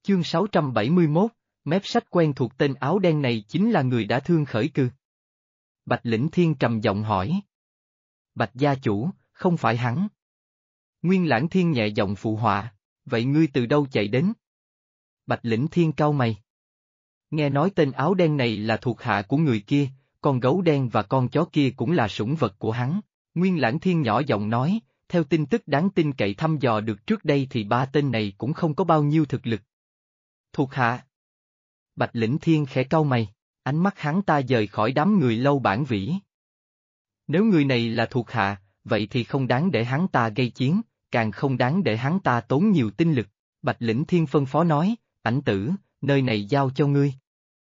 Chương 671, mép sách quen thuộc tên áo đen này chính là người đã thương Khởi Cư. Bạch Lĩnh Thiên trầm giọng hỏi. Bạch gia chủ, không phải hắn. Nguyên Lãng Thiên nhẹ giọng phụ họa, vậy ngươi từ đâu chạy đến? Bạch Lĩnh Thiên cau mày. Nghe nói tên áo đen này là thuộc hạ của người kia, con gấu đen và con chó kia cũng là sủng vật của hắn. Nguyên Lãng Thiên nhỏ giọng nói, theo tin tức đáng tin cậy thăm dò được trước đây thì ba tên này cũng không có bao nhiêu thực lực. Thuộc hạ. Bạch Lĩnh Thiên khẽ cau mày, ánh mắt hắn ta dời khỏi đám người Lâu Bản Vĩ. Nếu người này là thuộc hạ, vậy thì không đáng để hắn ta gây chiến, càng không đáng để hắn ta tốn nhiều tinh lực. Bạch Lĩnh Thiên phân phó nói, Ảnh Tử, nơi này giao cho ngươi.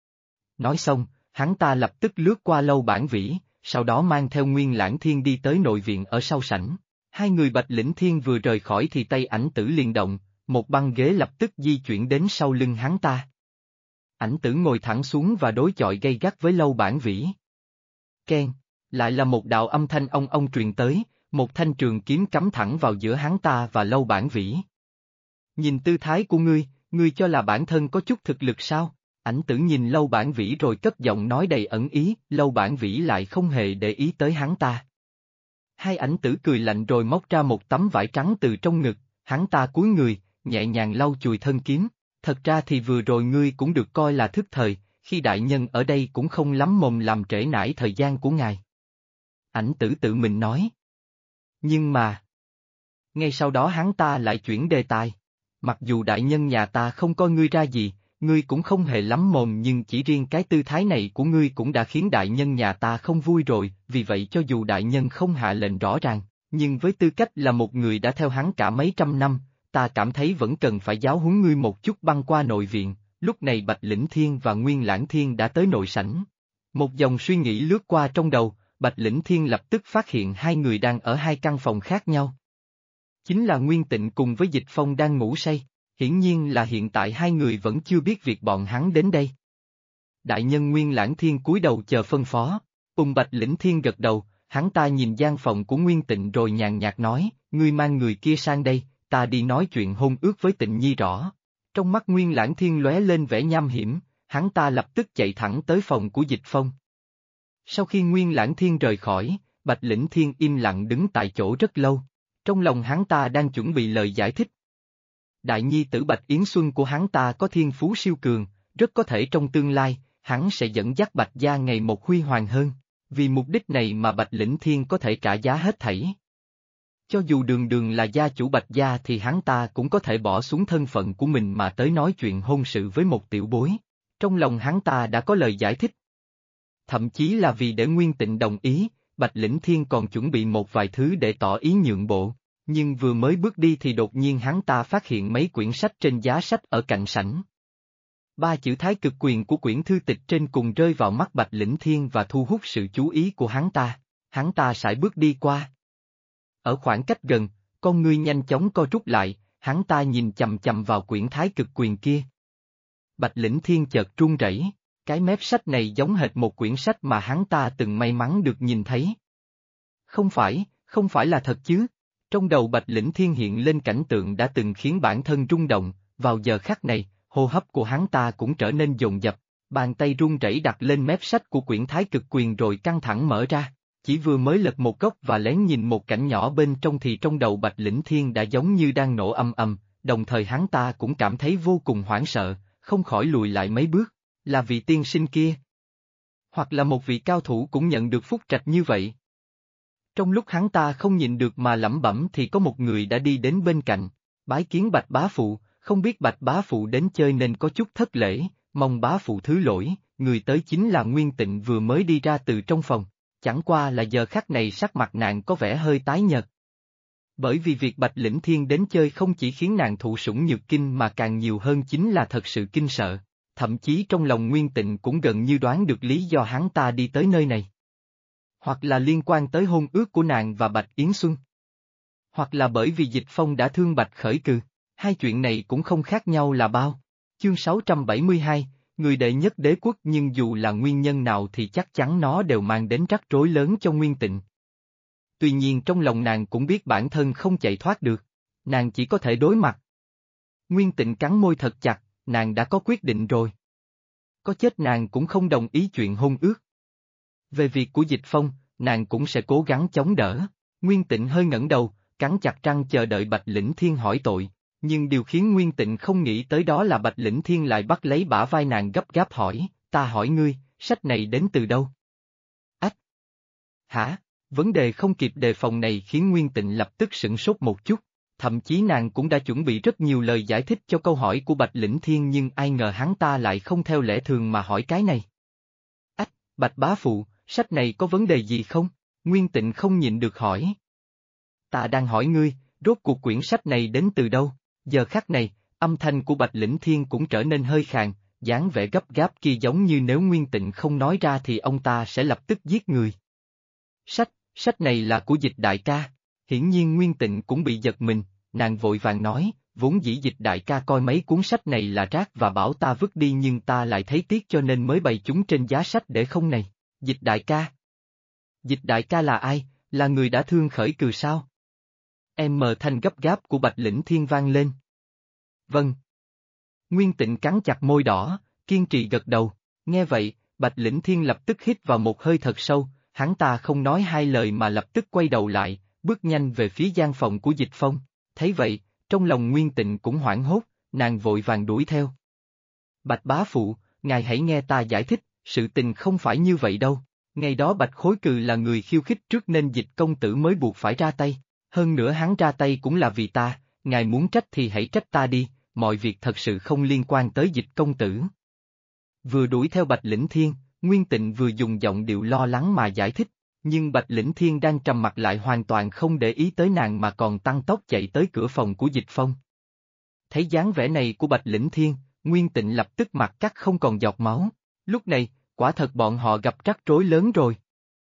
Nói xong, hắn ta lập tức lướt qua Lâu Bản Vĩ, sau đó mang theo Nguyên Lãng Thiên đi tới nội viện ở sau sảnh. Hai người Bạch Lĩnh Thiên vừa rời khỏi thì tay Ảnh Tử liền động, một băng ghế lập tức di chuyển đến sau lưng hắn ta. Ảnh Tử ngồi thẳng xuống và đối chọi gay gắt với Lâu Bản Vĩ. Keng, lại là một đạo âm thanh ong ong truyền tới, một thanh trường kiếm cắm thẳng vào giữa hắn ta và Lâu Bản Vĩ. Nhìn tư thái của ngươi cho là bản thân có chút thực lực sao? Ảnh Tử nhìn Lâu Bản Vĩ rồi cất giọng nói đầy ẩn ý, Lâu Bản Vĩ lại không hề để ý tới hắn ta. Hai Ảnh Tử cười lạnh rồi móc ra một tấm vải trắng từ trong ngực, hắn ta cúi người, nhẹ nhàng lau chùi thân kiếm. Thật ra thì vừa rồi ngươi cũng được coi là thức thời, khi đại nhân ở đây cũng không lắm mồm làm trễ nải thời gian của ngài. Ảnh Tử tự mình nói. Nhưng mà... Ngay sau đó hắn ta lại chuyển đề tài. Mặc dù đại nhân nhà ta không coi ngươi ra gì, ngươi cũng không hề lắm mồm nhưng chỉ riêng cái tư thái này của ngươi cũng đã khiến đại nhân nhà ta không vui rồi, vì vậy cho dù đại nhân không hạ lệnh rõ ràng, nhưng với tư cách là một người đã theo hắn cả mấy trăm năm, ta cảm thấy vẫn cần phải giáo huấn ngươi một chút. Băng qua nội viện, lúc này Bạch Lĩnh Thiên và Nguyên Lãng Thiên đã tới nội sảnh. Một dòng suy nghĩ lướt qua trong đầu, Bạch Lĩnh Thiên lập tức phát hiện hai người đang ở hai căn phòng khác nhau. Chính là Nguyên Tịnh cùng với Dịch Phong đang ngủ say, hiển nhiên là hiện tại hai người vẫn chưa biết việc bọn hắn đến đây. Đại nhân Nguyên Lãng Thiên cúi đầu chờ phân phó, Bạch Lĩnh Thiên gật đầu, hắn ta nhìn gian phòng của Nguyên Tịnh rồi nhàn nhạt nói, ngươi mang người kia sang đây, ta đi nói chuyện hôn ước với Tịnh Nhi rõ. Trong mắt Nguyên Lãng Thiên lóe lên vẻ nham hiểm, hắn ta lập tức chạy thẳng tới phòng của Dịch Phong. Sau khi Nguyên Lãng Thiên rời khỏi, Bạch Lĩnh Thiên im lặng đứng tại chỗ rất lâu, trong lòng hắn ta đang chuẩn bị lời giải thích. Đại nhi tử Bạch Yến Xuân của hắn ta có thiên phú siêu cường, rất có thể trong tương lai, hắn sẽ dẫn dắt Bạch gia ngày một huy hoàng hơn, vì mục đích này mà Bạch Lĩnh Thiên có thể trả giá hết thảy. Cho dù đường đường là gia chủ Bạch gia thì hắn ta cũng có thể bỏ xuống thân phận của mình mà tới nói chuyện hôn sự với một tiểu bối. Trong lòng hắn ta đã có lời giải thích. Thậm chí là vì để Nguyên Tịnh đồng ý, Bạch Lĩnh Thiên còn chuẩn bị một vài thứ để tỏ ý nhượng bộ, nhưng vừa mới bước đi thì đột nhiên hắn ta phát hiện mấy quyển sách trên giá sách ở cạnh sảnh. Ba chữ Thái Cực Quyền của quyển thư tịch trên cùng rơi vào mắt Bạch Lĩnh Thiên và thu hút sự chú ý của hắn ta sải bước đi qua. Ở khoảng cách gần, con ngươi nhanh chóng co rút lại, hắn ta nhìn chằm chằm vào quyển Thái Cực Quyền kia. Bạch Lĩnh Thiên chợt run rẩy, cái mép sách này giống hệt một quyển sách mà hắn ta từng may mắn được nhìn thấy. Không phải là thật chứ? Trong đầu Bạch Lĩnh Thiên hiện lên cảnh tượng đã từng khiến bản thân rung động, vào giờ khắc này, hô hấp của hắn ta cũng trở nên dồn dập, bàn tay run rẩy đặt lên mép sách của quyển Thái Cực Quyền rồi căng thẳng mở ra. Chỉ vừa mới lật một góc và lén nhìn một cảnh nhỏ bên trong thì trong đầu Bạch Lĩnh Thiên đã giống như đang nổ ầm ầm, đồng thời hắn ta cũng cảm thấy vô cùng hoảng sợ, không khỏi lùi lại mấy bước, là vị tiên sinh kia. Hoặc là một vị cao thủ cũng nhận được phúc trạch như vậy. Trong lúc hắn ta không nhịn được mà lẩm bẩm thì có một người đã đi đến bên cạnh, bái kiến Bạch bá phụ, không biết Bạch bá phụ đến chơi nên có chút thất lễ, mong bá phụ thứ lỗi. Người tới chính là Nguyên Tịnh vừa mới đi ra từ trong phòng. Chẳng qua là giờ khắc này sắc mặt nàng có vẻ hơi tái nhợt. Bởi vì việc Bạch Lĩnh Thiên đến chơi không chỉ khiến nàng thụ sủng nhược kinh mà càng nhiều hơn chính là thật sự kinh sợ, thậm chí trong lòng Nguyên Tịnh cũng gần như đoán được lý do hắn ta đi tới nơi này. Hoặc là liên quan tới hôn ước của nàng và Bạch Yến Xuân. Hoặc là bởi vì Dịch Phong đã thương Bạch Khởi Cừ, hai chuyện này cũng không khác nhau là bao. Chương 672, người đệ nhất đế quốc nhưng dù là nguyên nhân nào thì chắc chắn nó đều mang đến rắc rối lớn cho Nguyên Tịnh. Tuy nhiên trong lòng nàng cũng biết bản thân không chạy thoát được, nàng chỉ có thể đối mặt. Nguyên Tịnh cắn môi thật chặt, nàng đã có quyết định rồi. Có chết nàng cũng không đồng ý chuyện hôn ước. Về việc của Dịch Phong, nàng cũng sẽ cố gắng chống đỡ. Nguyên Tịnh hơi ngẩng đầu, cắn chặt răng chờ đợi Bạch Lĩnh Thiên hỏi tội, nhưng điều khiến Nguyên Tịnh không nghĩ tới đó là Bạch Lĩnh Thiên lại bắt lấy bả vai nàng gấp gáp hỏi, ta hỏi ngươi, sách này đến từ đâu? Ách! Hả? Vấn đề không kịp đề phòng này khiến Nguyên Tịnh lập tức sửng sốt một chút, thậm chí nàng cũng đã chuẩn bị rất nhiều lời giải thích cho câu hỏi của Bạch Lĩnh Thiên nhưng ai ngờ hắn ta lại không theo lẽ thường mà hỏi cái này. Ách, Bạch bá phụ, sách này có vấn đề gì không? Nguyên Tịnh không nhịn được hỏi. Ta đang hỏi ngươi, rốt cuộc quyển sách này đến từ đâu? Giờ khắc này, âm thanh của Bạch Lĩnh Thiên cũng trở nên hơi khàn, dáng vẻ gấp gáp kia giống như nếu Nguyên Tịnh không nói ra thì ông ta sẽ lập tức giết người. Sách này là của Dịch đại ca. Hiển nhiên Nguyên Tịnh cũng bị giật mình, nàng vội vàng nói, vốn dĩ Dịch đại ca coi mấy cuốn sách này là rác và bảo ta vứt đi nhưng ta lại thấy tiếc cho nên mới bày chúng trên giá sách để không này. Dịch đại ca. Dịch đại ca là ai, là người đã thương khởi cừ sao? Thanh gấp gáp của Bạch Lĩnh Thiên vang lên. Vâng. Nguyên Tịnh cắn chặt môi đỏ, kiên trì gật đầu, nghe vậy, Bạch Lĩnh Thiên lập tức hít vào một hơi thật sâu, hắn ta không nói hai lời mà lập tức quay đầu lại, bước nhanh về phía gian phòng của Dịch Phong, thấy vậy, trong lòng Nguyên Tịnh cũng hoảng hốt, nàng vội vàng đuổi theo. Bạch bá phụ, ngài hãy nghe ta giải thích, sự tình không phải như vậy đâu, ngày đó Bạch Khối Cừ là người khiêu khích trước nên Dịch công tử mới buộc phải ra tay, hơn nữa hắn ra tay cũng là vì ta, ngài muốn trách thì hãy trách ta đi, mọi việc thật sự không liên quan tới Dịch công tử. Vừa đuổi theo Bạch Lĩnh Thiên, Nguyên Tịnh vừa dùng giọng điệu lo lắng mà giải thích, nhưng Bạch Lĩnh Thiên đang trầm mặt lại hoàn toàn không để ý tới nàng mà còn tăng tốc chạy tới cửa phòng của Dịch Phong. Thấy dáng vẻ này của Bạch Lĩnh Thiên, Nguyên Tịnh lập tức mặt cắt không còn giọt máu, lúc này, quả thật bọn họ gặp rắc rối lớn rồi.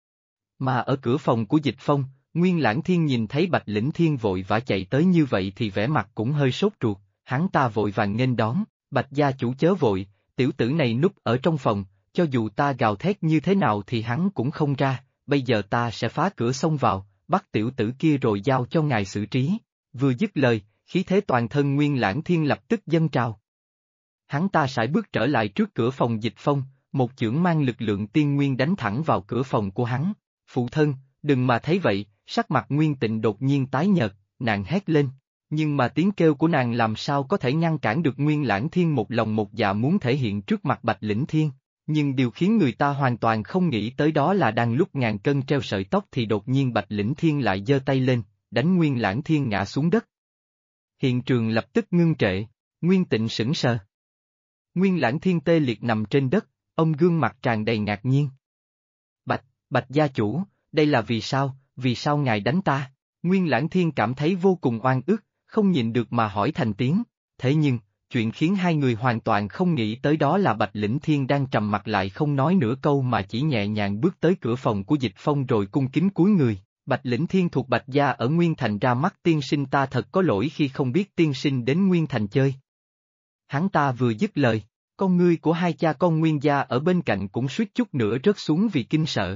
Mà ở cửa phòng của Dịch Phong, Nguyên Lãng Thiên nhìn thấy Bạch Lĩnh Thiên vội vã chạy tới như vậy thì vẻ mặt cũng hơi sốt ruột, hắn ta vội vàng nghênh đón, Bạch gia chủ chớ vội, tiểu tử này núp ở trong phòng, cho dù ta gào thét như thế nào thì hắn cũng không ra, bây giờ ta sẽ phá cửa xông vào, bắt tiểu tử kia rồi giao cho ngài xử trí. Vừa dứt lời, khí thế toàn thân Nguyên Lãng Thiên lập tức dâng trào. Hắn ta sải bước trở lại trước cửa phòng Dịch Phong, một chưởng mang lực lượng tiên nguyên đánh thẳng vào cửa phòng của hắn. Phụ thân, đừng mà thấy vậy, sắc mặt Nguyên Tịnh đột nhiên tái nhợt, nàng hét lên. Nhưng mà tiếng kêu của nàng làm sao có thể ngăn cản được Nguyên Lãng Thiên một lòng một dạ muốn thể hiện trước mặt Bạch Lĩnh Thiên. Nhưng điều khiến người ta hoàn toàn không nghĩ tới đó là đang lúc ngàn cân treo sợi tóc thì đột nhiên Bạch Lĩnh Thiên lại giơ tay lên, đánh Nguyên Lãng Thiên ngã xuống đất. Hiện trường lập tức ngưng trệ, Nguyên Tịnh sững sờ. Nguyên Lãng Thiên tê liệt nằm trên đất, ông gương mặt tràn đầy ngạc nhiên. Bạch gia chủ, đây là vì sao ngài đánh ta? Nguyên Lãng Thiên cảm thấy vô cùng oan ức, không nhịn được mà hỏi thành tiếng, thế nhưng, chuyện khiến hai người hoàn toàn không nghĩ tới đó là Bạch Lĩnh Thiên đang trầm mặt lại không nói nửa câu mà chỉ nhẹ nhàng bước tới cửa phòng của Dịch Phong rồi cung kính cúi người. Bạch Lĩnh Thiên thuộc Bạch gia ở Nguyên Thành ra mắt tiên sinh, ta thật có lỗi khi không biết tiên sinh đến Nguyên Thành chơi. Hắn ta vừa dứt lời, con ngươi của hai cha con Nguyên gia ở bên cạnh cũng suýt chút nữa rớt xuống vì kinh sợ.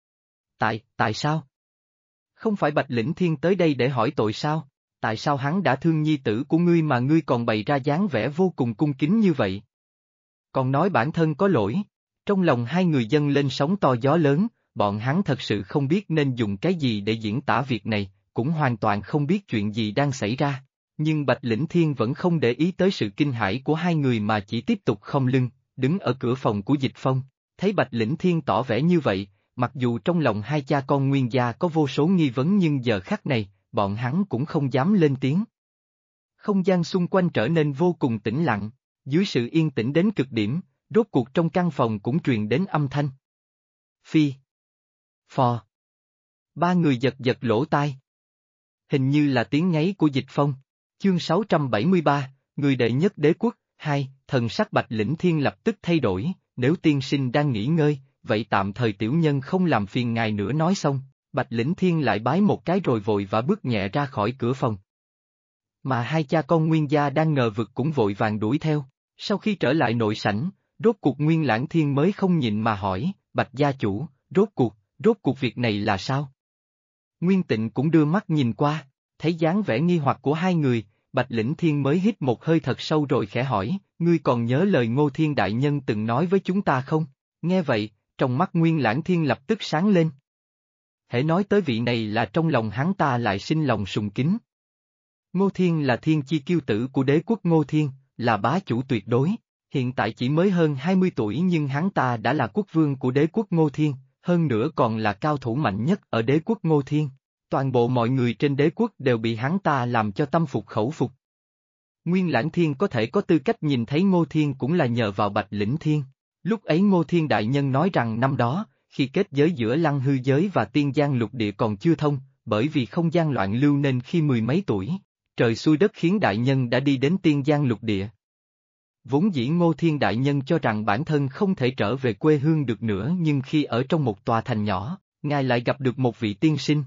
Tại sao? Không phải Bạch Lĩnh Thiên tới đây để hỏi tội sao? Tại sao hắn đã thương nhi tử của ngươi mà ngươi còn bày ra dáng vẻ vô cùng cung kính như vậy? Còn nói bản thân có lỗi. Trong lòng hai người dâng lên sóng to gió lớn, bọn hắn thật sự không biết nên dùng cái gì để diễn tả việc này, cũng hoàn toàn không biết chuyện gì đang xảy ra. Nhưng Bạch Lĩnh Thiên vẫn không để ý tới sự kinh hãi của hai người mà chỉ tiếp tục khom lưng, đứng ở cửa phòng của Dịch Phong. Thấy Bạch Lĩnh Thiên tỏ vẻ như vậy, mặc dù trong lòng hai cha con Nguyên gia có vô số nghi vấn nhưng giờ khắc này, bọn hắn cũng không dám lên tiếng. Không gian xung quanh trở nên vô cùng tĩnh lặng, dưới sự yên tĩnh đến cực điểm, rốt cuộc trong căn phòng cũng truyền đến âm thanh. Phi. Phò. Ba người giật giật lỗ tai. Hình như là tiếng ngáy của Dịch Phong. Chương 673, người đệ nhất đế quốc, 2, thần sắc Bạch Lĩnh Thiên lập tức thay đổi, nếu tiên sinh đang nghỉ ngơi, vậy tạm thời tiểu nhân không làm phiền ngài nữa. Nói xong, Bạch Lĩnh Thiên lại bái một cái rồi vội vã bước nhẹ ra khỏi cửa phòng. Mà hai cha con Nguyên gia đang ngờ vực cũng vội vàng đuổi theo, sau khi trở lại nội sảnh, rốt cuộc Nguyên Lãng Thiên mới không nhịn mà hỏi, Bạch gia chủ, rốt cuộc việc này là sao? Nguyên Tịnh cũng đưa mắt nhìn qua, thấy dáng vẻ nghi hoặc của hai người, Bạch Lĩnh Thiên mới hít một hơi thật sâu rồi khẽ hỏi, Ngươi còn nhớ lời Ngô Thiên Đại Nhân từng nói với chúng ta không? Nghe vậy, trong mắt Nguyên Lãng Thiên lập tức sáng lên. Hễ nói tới vị này là trong lòng hắn ta lại sinh lòng sùng kính. Ngô Thiên là thiên chi kiêu tử của đế quốc Ngô Thiên, là bá chủ tuyệt đối, hiện tại chỉ mới hơn 20 tuổi nhưng hắn ta đã là quốc vương của đế quốc Ngô Thiên, hơn nữa còn là cao thủ mạnh nhất ở đế quốc Ngô Thiên. Toàn bộ mọi người trên đế quốc đều bị hắn ta làm cho tâm phục khẩu phục. Nguyên Lãng Thiên có thể có tư cách nhìn thấy Ngô Thiên cũng là nhờ vào Bạch Lĩnh Thiên. Lúc ấy Ngô Thiên Đại Nhân nói rằng năm đó, khi kết giới giữa Lăng Hư giới và Tiên Giang lục địa còn chưa thông, bởi vì không gian loạn lưu nên khi mười mấy tuổi, trời xui đất khiến Đại Nhân đã đi đến Tiên Giang lục địa. Vốn dĩ Ngô Thiên Đại Nhân cho rằng bản thân không thể trở về quê hương được nữa nhưng khi ở trong một tòa thành nhỏ, Ngài lại gặp được một vị tiên sinh.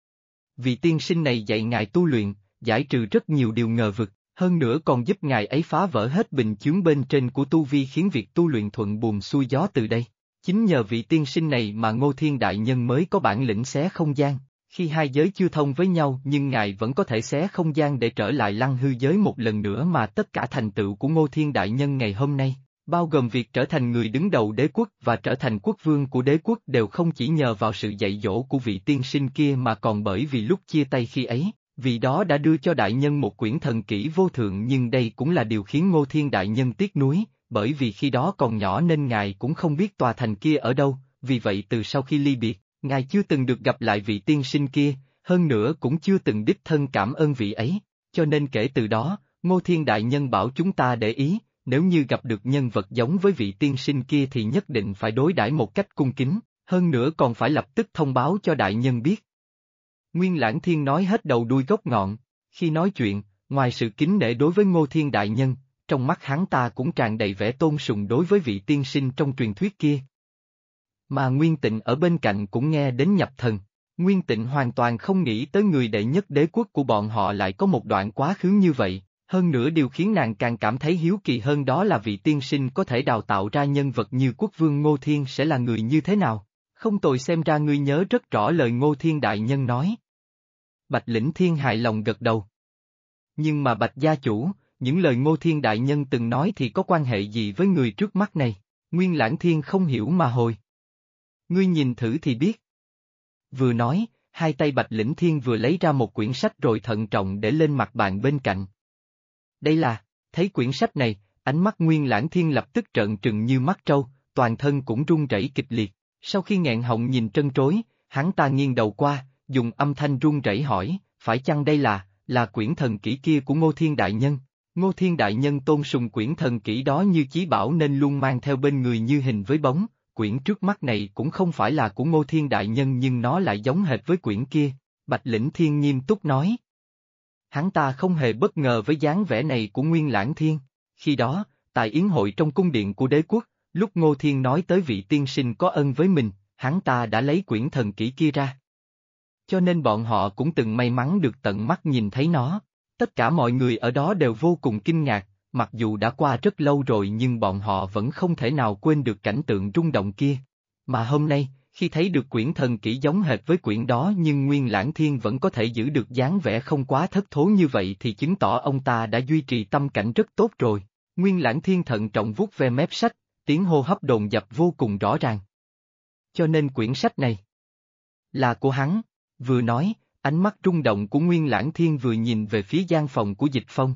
Vị tiên sinh này dạy Ngài tu luyện, giải trừ rất nhiều điều ngờ vực, hơn nữa còn giúp Ngài ấy phá vỡ hết bình chướng bên trên của tu vi khiến việc tu luyện thuận buồm xuôi gió từ đây. Chính nhờ vị tiên sinh này mà Ngô Thiên Đại Nhân mới có bản lĩnh xé không gian, khi hai giới chưa thông với nhau nhưng Ngài vẫn có thể xé không gian để trở lại Lăng Hư giới một lần nữa mà tất cả thành tựu của Ngô Thiên Đại Nhân ngày hôm nay, bao gồm việc trở thành người đứng đầu đế quốc và trở thành quốc vương của đế quốc đều không chỉ nhờ vào sự dạy dỗ của vị tiên sinh kia mà còn bởi vì lúc chia tay khi ấy, vì đó đã đưa cho Đại Nhân một quyển thần kỹ vô thượng nhưng đây cũng là điều khiến Ngô Thiên Đại Nhân tiếc nuối. Bởi vì khi đó còn nhỏ nên Ngài cũng không biết tòa thành kia ở đâu, vì vậy từ sau khi ly biệt, Ngài chưa từng được gặp lại vị tiên sinh kia, hơn nữa cũng chưa từng đích thân cảm ơn vị ấy, cho nên kể từ đó, Ngô Thiên Đại Nhân bảo chúng ta để ý, nếu như gặp được nhân vật giống với vị tiên sinh kia thì nhất định phải đối đãi một cách cung kính, hơn nữa còn phải lập tức thông báo cho Đại Nhân biết. Nguyên Lãng Thiên nói hết đầu đuôi gốc ngọn, khi nói chuyện, ngoài sự kính nể đối với Ngô Thiên Đại Nhân, trong mắt hắn ta cũng tràn đầy vẻ tôn sùng đối với vị tiên sinh trong truyền thuyết kia. Mà Nguyên Tịnh ở bên cạnh cũng nghe đến nhập thần, Nguyên Tịnh hoàn toàn không nghĩ tới người đệ nhất đế quốc của bọn họ lại có một đoạn quá khứ như vậy, hơn nữa điều khiến nàng càng cảm thấy hiếu kỳ hơn đó là vị tiên sinh có thể đào tạo ra nhân vật như quốc vương Ngô Thiên sẽ là người như thế nào, không tồi xem ra ngươi nhớ rất rõ lời Ngô Thiên Đại Nhân nói. Bạch Lĩnh Thiên hài lòng gật đầu. Nhưng mà Bạch gia chủ, những lời Ngô Thiên Đại Nhân từng nói thì có quan hệ gì với người trước mắt này? Nguyên Lãng Thiên không hiểu mà hồi. Ngươi nhìn thử thì biết. Vừa nói, hai tay Bạch Lĩnh Thiên vừa lấy ra một quyển sách rồi thận trọng để lên mặt bàn bên cạnh. Đây là, thấy quyển sách này, ánh mắt Nguyên Lãng Thiên lập tức trợn trừng như mắt trâu, toàn thân cũng run rẩy kịch liệt. Sau khi nghẹn họng nhìn trân trối, hắn ta nghiêng đầu qua, dùng âm thanh run rẩy hỏi, phải chăng đây là quyển thần kỹ kia của Ngô Thiên Đại Nhân? Ngô Thiên Đại Nhân tôn sùng quyển thần kỹ đó như chí bảo nên luôn mang theo bên người như hình với bóng, quyển trước mắt này cũng không phải là của Ngô Thiên Đại Nhân nhưng nó lại giống hệt với quyển kia, Bạch Lĩnh Thiên nghiêm túc nói. Hắn ta không hề bất ngờ với dáng vẻ này của Nguyên Lãng Thiên, khi đó, tại yến hội trong cung điện của đế quốc, lúc Ngô Thiên nói tới vị tiên sinh có ân với mình, hắn ta đã lấy quyển thần kỹ kia ra. Cho nên bọn họ cũng từng may mắn được tận mắt nhìn thấy nó. Tất cả mọi người ở đó đều vô cùng kinh ngạc, mặc dù đã qua rất lâu rồi nhưng bọn họ vẫn không thể nào quên được cảnh tượng rung động kia. Mà hôm nay, khi thấy được quyển thần kỹ giống hệt với quyển đó nhưng Nguyên Lãng Thiên vẫn có thể giữ được dáng vẻ không quá thất thố như vậy thì chứng tỏ ông ta đã duy trì tâm cảnh rất tốt rồi. Nguyên Lãng Thiên thận trọng vuốt ve mép sách, tiếng hô hấp dồn dập vô cùng rõ ràng. Cho nên quyển sách này là của hắn, vừa nói. Ánh mắt rung động của Nguyên Lãng Thiên vừa nhìn về phía gian phòng của Dịch Phong.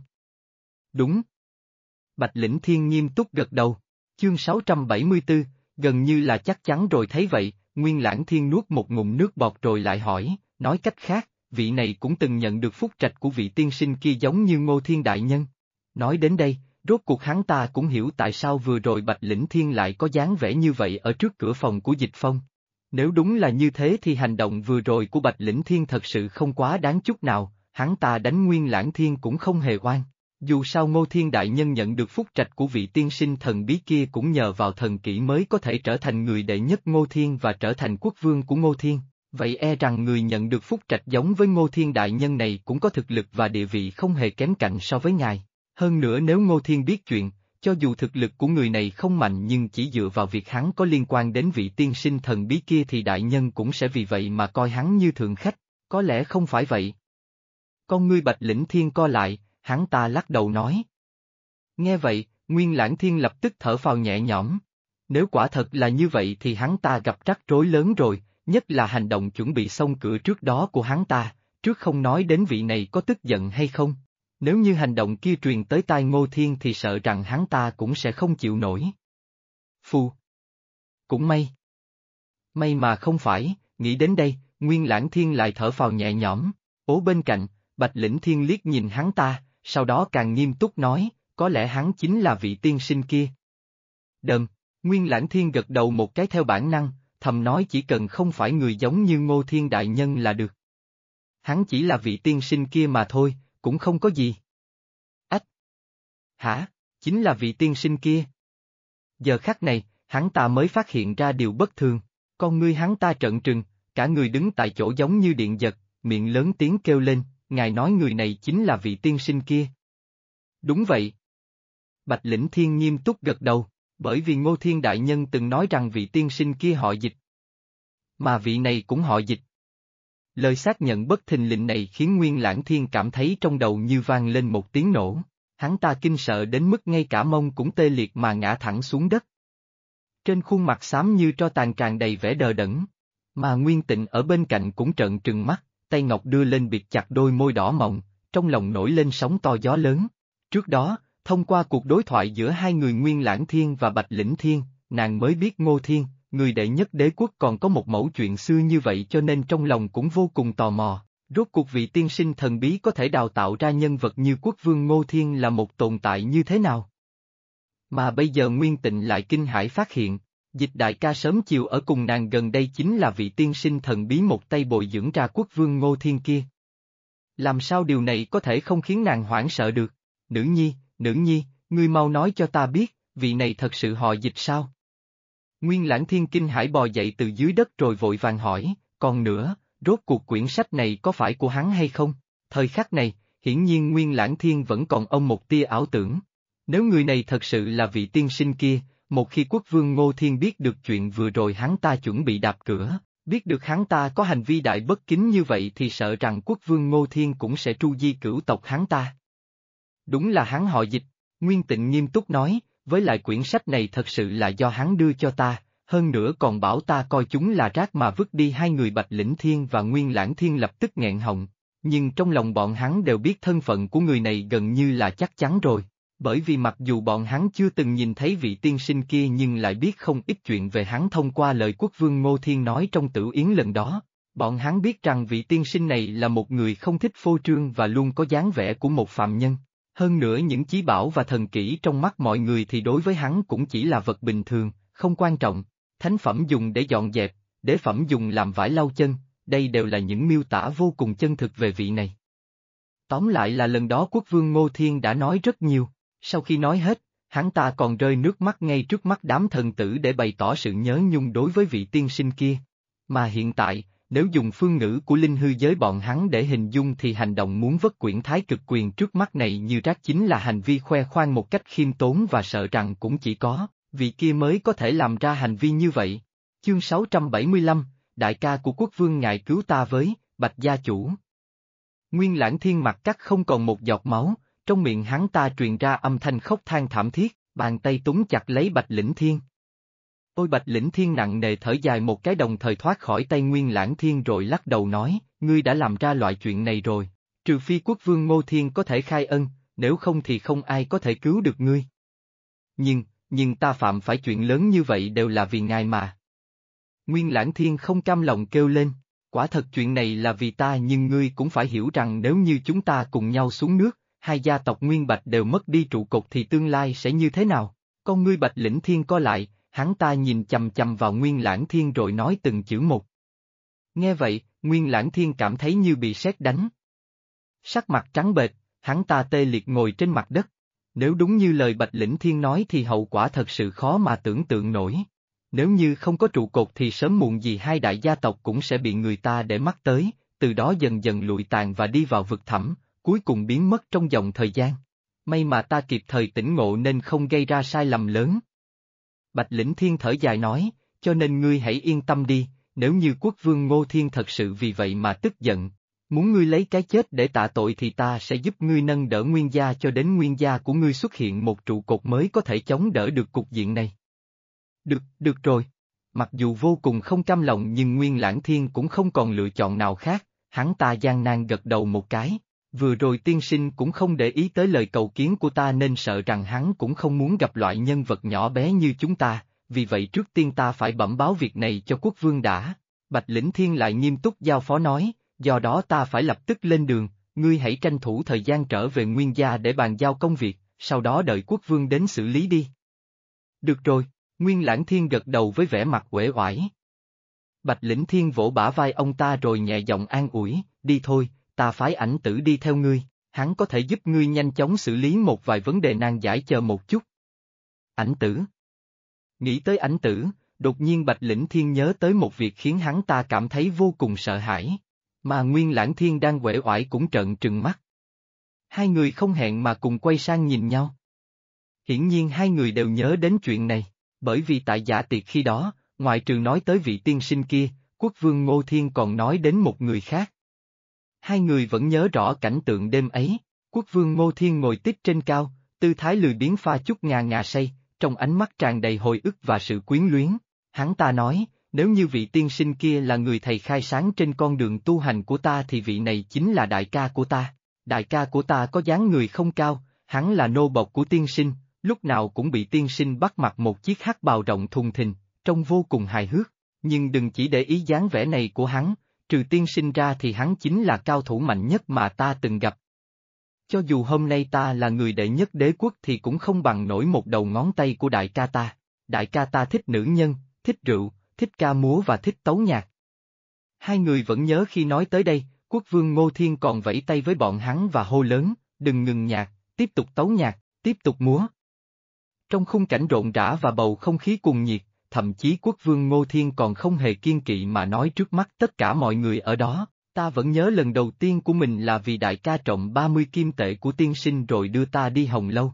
Đúng. Bạch Lĩnh Thiên nghiêm túc gật đầu. Chương 674, gần như là chắc chắn rồi thấy vậy, Nguyên Lãng Thiên nuốt một ngụm nước bọt rồi lại hỏi, nói cách khác, vị này cũng từng nhận được phúc trạch của vị tiên sinh kia giống như Ngô Thiên Đại Nhân. Nói đến đây, rốt cuộc hắn ta cũng hiểu tại sao vừa rồi Bạch Lĩnh Thiên lại có dáng vẻ như vậy ở trước cửa phòng của Dịch Phong. Nếu đúng là như thế thì hành động vừa rồi của Bạch Lĩnh Thiên thật sự không quá đáng chút nào, hắn ta đánh Nguyên Lãng Thiên cũng không hề oan. Dù sao Ngô Thiên Đại Nhân nhận được phúc trạch của vị tiên sinh thần bí kia cũng nhờ vào thần kỹ mới có thể trở thành người đệ nhất Ngô Thiên và trở thành quốc vương của Ngô Thiên. Vậy e rằng người nhận được phúc trạch giống với Ngô Thiên Đại Nhân này cũng có thực lực và địa vị không hề kém cạnh so với ngài. Hơn nữa nếu Ngô Thiên biết chuyện, cho dù thực lực của người này không mạnh nhưng chỉ dựa vào việc hắn có liên quan đến vị tiên sinh thần bí kia thì đại nhân cũng sẽ vì vậy mà coi hắn như thượng khách, có lẽ không phải vậy. Con ngươi Bạch Lĩnh Thiên co lại, hắn ta lắc đầu nói. Nghe vậy, Nguyên Lãng Thiên lập tức thở phào nhẹ nhõm. Nếu quả thật là như vậy thì hắn ta gặp rắc rối lớn rồi, nhất là hành động chuẩn bị xông cửa trước đó của hắn ta, trước không nói đến vị này có tức giận hay không. Nếu như hành động kia truyền tới tai Ngô Thiên thì sợ rằng hắn ta cũng sẽ không chịu nổi. Phu. Cũng may. May mà không phải, nghĩ đến đây, Nguyên Lãng Thiên lại thở phào nhẹ nhõm. Bên cạnh, Bạch Lĩnh Thiên liếc nhìn hắn ta, sau đó càng nghiêm túc nói, có lẽ hắn chính là vị tiên sinh kia. Đờm, Nguyên Lãng Thiên gật đầu một cái theo bản năng, thầm nói chỉ cần không phải người giống như Ngô Thiên đại nhân là được. Hắn chỉ là vị tiên sinh kia mà thôi, cũng không có gì. Ách! Hả? Chính là vị tiên sinh kia. Giờ khắc này, hắn ta mới phát hiện ra điều bất thường, con ngươi hắn ta trợn trừng, cả người đứng tại chỗ giống như điện giật, miệng lớn tiếng kêu lên, ngài nói người này chính là vị tiên sinh kia. Đúng vậy. Bạch Lĩnh Thiên nghiêm túc gật đầu, bởi vì Ngô Thiên đại nhân từng nói rằng vị tiên sinh kia họ Dịch. Mà vị này cũng họ Dịch. Lời xác nhận bất thình lình này khiến Nguyên Lãng Thiên cảm thấy trong đầu như vang lên một tiếng nổ, hắn ta kinh sợ đến mức ngay cả mông cũng tê liệt mà ngã thẳng xuống đất. Trên khuôn mặt xám như tro tàn tràn đầy vẻ đờ đẫn, mà Nguyên Tịnh ở bên cạnh cũng trợn trừng mắt, tay ngọc đưa lên bịt chặt đôi môi đỏ mọng, trong lòng nổi lên sóng to gió lớn. Trước đó, thông qua cuộc đối thoại giữa hai người Nguyên Lãng Thiên và Bạch Lĩnh Thiên, nàng mới biết Ngô Thiên, người đệ nhất đế quốc còn có một mẩu chuyện xưa như vậy cho nên trong lòng cũng vô cùng tò mò, rốt cuộc vị tiên sinh thần bí có thể đào tạo ra nhân vật như quốc vương Ngô Thiên là một tồn tại như thế nào. Mà bây giờ Nguyên Tịnh lại kinh hãi phát hiện, Dịch đại ca sớm chiều ở cùng nàng gần đây chính là vị tiên sinh thần bí một tay bồi dưỡng ra quốc vương Ngô Thiên kia. Làm sao điều này có thể không khiến nàng hoảng sợ được? Nữ nhi, ngươi mau nói cho ta biết, vị này thật sự họ Dịch sao? Nguyên Lãng Thiên kinh hãi bò dậy từ dưới đất rồi vội vàng hỏi, còn nữa, rốt cuộc quyển sách này có phải của hắn hay không? Thời khắc này, hiển nhiên Nguyên Lãng Thiên vẫn còn một tia ảo tưởng. Nếu người này thật sự là vị tiên sinh kia, một khi quốc vương Ngô Thiên biết được chuyện vừa rồi hắn ta chuẩn bị đạp cửa, biết được hắn ta có hành vi đại bất kính như vậy thì sợ rằng quốc vương Ngô Thiên cũng sẽ tru di cửu tộc hắn ta. Đúng là hắn họ Dịch, Nguyên Tịnh nghiêm túc nói, với lại quyển sách này thật sự là do hắn đưa cho ta, hơn nữa còn bảo ta coi chúng là rác mà vứt đi. Hai người Bạch Lĩnh Thiên và Nguyên Lãng Thiên lập tức nghẹn họng, nhưng trong lòng bọn hắn đều biết thân phận của người này gần như là chắc chắn rồi. Bởi vì mặc dù bọn hắn chưa từng nhìn thấy vị tiên sinh kia nhưng lại biết không ít chuyện về hắn thông qua lời quốc vương Ngô Thiên nói trong Tử Yến lần đó. Bọn hắn biết rằng vị tiên sinh này là một người không thích phô trương và luôn có dáng vẻ của một phạm nhân. Hơn nữa những chí bảo và thần kỹ trong mắt mọi người thì đối với hắn cũng chỉ là vật bình thường, không quan trọng. Thánh phẩm dùng để dọn dẹp, đế phẩm dùng làm vải lau chân, đây đều là những miêu tả vô cùng chân thực về vị này. Tóm lại là lần đó quốc vương Ngô Thiên đã nói rất nhiều. Sau khi nói hết, hắn ta còn rơi nước mắt ngay trước mắt đám thần tử để bày tỏ sự nhớ nhung đối với vị tiên sinh kia. Mà hiện tại, nếu dùng phương ngữ của linh hư giới bọn hắn để hình dung thì hành động muốn vất quyển thái cực quyền trước mắt này như rác chính là hành vi khoe khoang một cách khiêm tốn và sợ rằng cũng chỉ có vị kia mới có thể làm ra hành vi như vậy. Chương 675, đại ca của quốc vương ngài cứu ta với, Bạch gia chủ. Nguyên Lãng Thiên mặt cắt không còn một giọt máu. Trong miệng hắn ta truyền ra âm thanh khóc than thảm thiết, bàn tay túng chặt lấy Bạch Lĩnh Thiên. Bạch Lĩnh Thiên nặng nề thở dài một cái đồng thời thoát khỏi tay Nguyên Lãng Thiên rồi lắc đầu nói, ngươi đã làm ra loại chuyện này rồi, trừ phi quốc vương Ngô Thiên có thể khai ân, nếu không thì không ai có thể cứu được ngươi. Nhưng ta phạm phải chuyện lớn như vậy đều là vì ngài mà. Nguyên Lãng Thiên không cam lòng kêu lên, quả thật chuyện này là vì ta nhưng ngươi cũng phải hiểu rằng nếu như chúng ta cùng nhau xuống nước, hai gia tộc Nguyên Bạch đều mất đi trụ cột thì tương lai sẽ như thế nào? Con ngươi Bạch Lĩnh Thiên co lại, hắn ta nhìn chằm chằm vào Nguyên Lãng Thiên rồi nói từng chữ một. Nghe vậy, Nguyên Lãng Thiên cảm thấy như bị sét đánh. Sắc mặt trắng bệch, hắn ta tê liệt ngồi trên mặt đất. Nếu đúng như lời Bạch Lĩnh Thiên nói thì hậu quả thật sự khó mà tưởng tượng nổi. Nếu như không có trụ cột thì sớm muộn gì hai đại gia tộc cũng sẽ bị người ta để mắt tới, từ đó dần dần lụi tàn và đi vào vực thẳm, cuối cùng biến mất trong dòng thời gian. May mà ta kịp thời tỉnh ngộ nên không gây ra sai lầm lớn. Bạch Lĩnh Thiên thở dài nói, cho nên ngươi hãy yên tâm đi, nếu như quốc vương Ngô Thiên thật sự vì vậy mà tức giận, Muốn ngươi lấy cái chết để tạ tội thì ta sẽ giúp ngươi nâng đỡ Nguyên gia cho đến Nguyên gia của ngươi xuất hiện một trụ cột mới có thể chống đỡ được cục diện này. Được rồi. Mặc dù vô cùng không cam lòng nhưng Nguyên Lãng Thiên cũng không còn lựa chọn nào khác, hắn ta gian nan gật đầu một cái. Vừa rồi tiên sinh cũng không để ý tới lời cầu kiến của ta nên sợ rằng hắn cũng không muốn gặp loại nhân vật nhỏ bé như chúng ta, vì vậy trước tiên ta phải bẩm báo việc này cho quốc vương đã. Bạch Lĩnh Thiên lại nghiêm túc giao phó nói, do đó ta phải lập tức lên đường, ngươi hãy tranh thủ thời gian trở về Nguyên gia để bàn giao công việc, sau đó đợi quốc vương đến xử lý đi. Được rồi, Nguyên Lãng Thiên gật đầu với vẻ mặt uể oải. Bạch Lĩnh Thiên vỗ bả vai ông ta rồi nhẹ giọng an ủi, đi thôi, ta phái Ảnh Tử đi theo ngươi, hắn có thể giúp ngươi nhanh chóng xử lý một vài vấn đề nan giải, chờ một chút. Ảnh Tử. Nghĩ tới Ảnh Tử, đột nhiên Bạch Lĩnh Thiên nhớ tới một việc khiến hắn ta cảm thấy vô cùng sợ hãi, mà Nguyên Lãng Thiên đang uể oải cũng trợn trừng mắt. Hai người không hẹn mà cùng quay sang nhìn nhau. Hiển nhiên hai người đều nhớ đến chuyện này, bởi vì tại dạ tiệc khi đó, ngoại trừ nói tới vị tiên sinh kia, quốc vương Ngô Thiên còn nói đến một người khác. Hai người vẫn nhớ rõ cảnh tượng đêm ấy, quốc vương Ngô Thiên ngồi tích trên cao, tư thái lười biếng pha chút ngà ngà say, trong ánh mắt tràn đầy hồi ức và sự quyến luyến. Hắn ta nói, nếu như vị tiên sinh kia là người thầy khai sáng trên con đường tu hành của ta thì vị này chính là đại ca của ta. Đại ca của ta có dáng người không cao, hắn là nô bộc của tiên sinh, lúc nào cũng bị tiên sinh bắt mặc một chiếc hắc bào rộng thùng thình, trông vô cùng hài hước. Nhưng đừng chỉ để ý dáng vẻ này của hắn, trừ tiên sinh ra thì hắn chính là cao thủ mạnh nhất mà ta từng gặp. Cho dù hôm nay ta là người đệ nhất đế quốc thì cũng không bằng nổi một đầu ngón tay của đại ca ta. Đại ca ta thích nữ nhân, thích rượu, thích ca múa và thích tấu nhạc. Hai người vẫn nhớ khi nói tới đây, quốc vương Ngô Thiên còn vẫy tay với bọn hắn và hô lớn, đừng ngừng nhạc, tiếp tục tấu nhạc, tiếp tục múa. Trong khung cảnh rộn rã và bầu không khí cuồng nhiệt, thậm chí quốc vương Ngô Thiên còn không hề kiêng kỵ mà nói trước mắt tất cả mọi người ở đó, ta vẫn nhớ lần đầu tiên của mình là vì đại ca trộm 30 kim tệ của tiên sinh rồi đưa ta đi Hồng Lâu.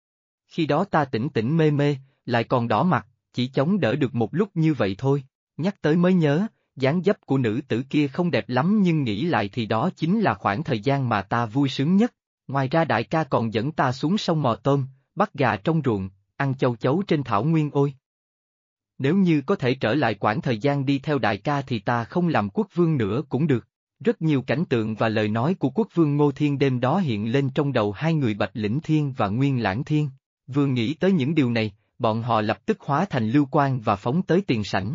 Khi đó ta tỉnh tỉnh mê mê, lại còn đỏ mặt, chỉ chống đỡ được một lúc như vậy thôi, nhắc tới mới nhớ, dáng dấp của nữ tử kia không đẹp lắm nhưng nghĩ lại thì đó chính là khoảng thời gian mà ta vui sướng nhất. Ngoài ra đại ca còn dẫn ta xuống sông mò tôm, bắt gà trong ruộng, ăn châu chấu trên thảo nguyên ôi. Nếu như có thể trở lại quãng thời gian đi theo đại ca thì ta không làm quốc vương nữa cũng được. Rất nhiều cảnh tượng và lời nói của quốc vương Ngô Thiên đêm đó hiện lên trong đầu hai người Bạch Lĩnh Thiên và Nguyên Lãng Thiên. Vừa nghĩ tới những điều này, bọn họ lập tức hóa thành lưu quang và phóng tới tiền sảnh.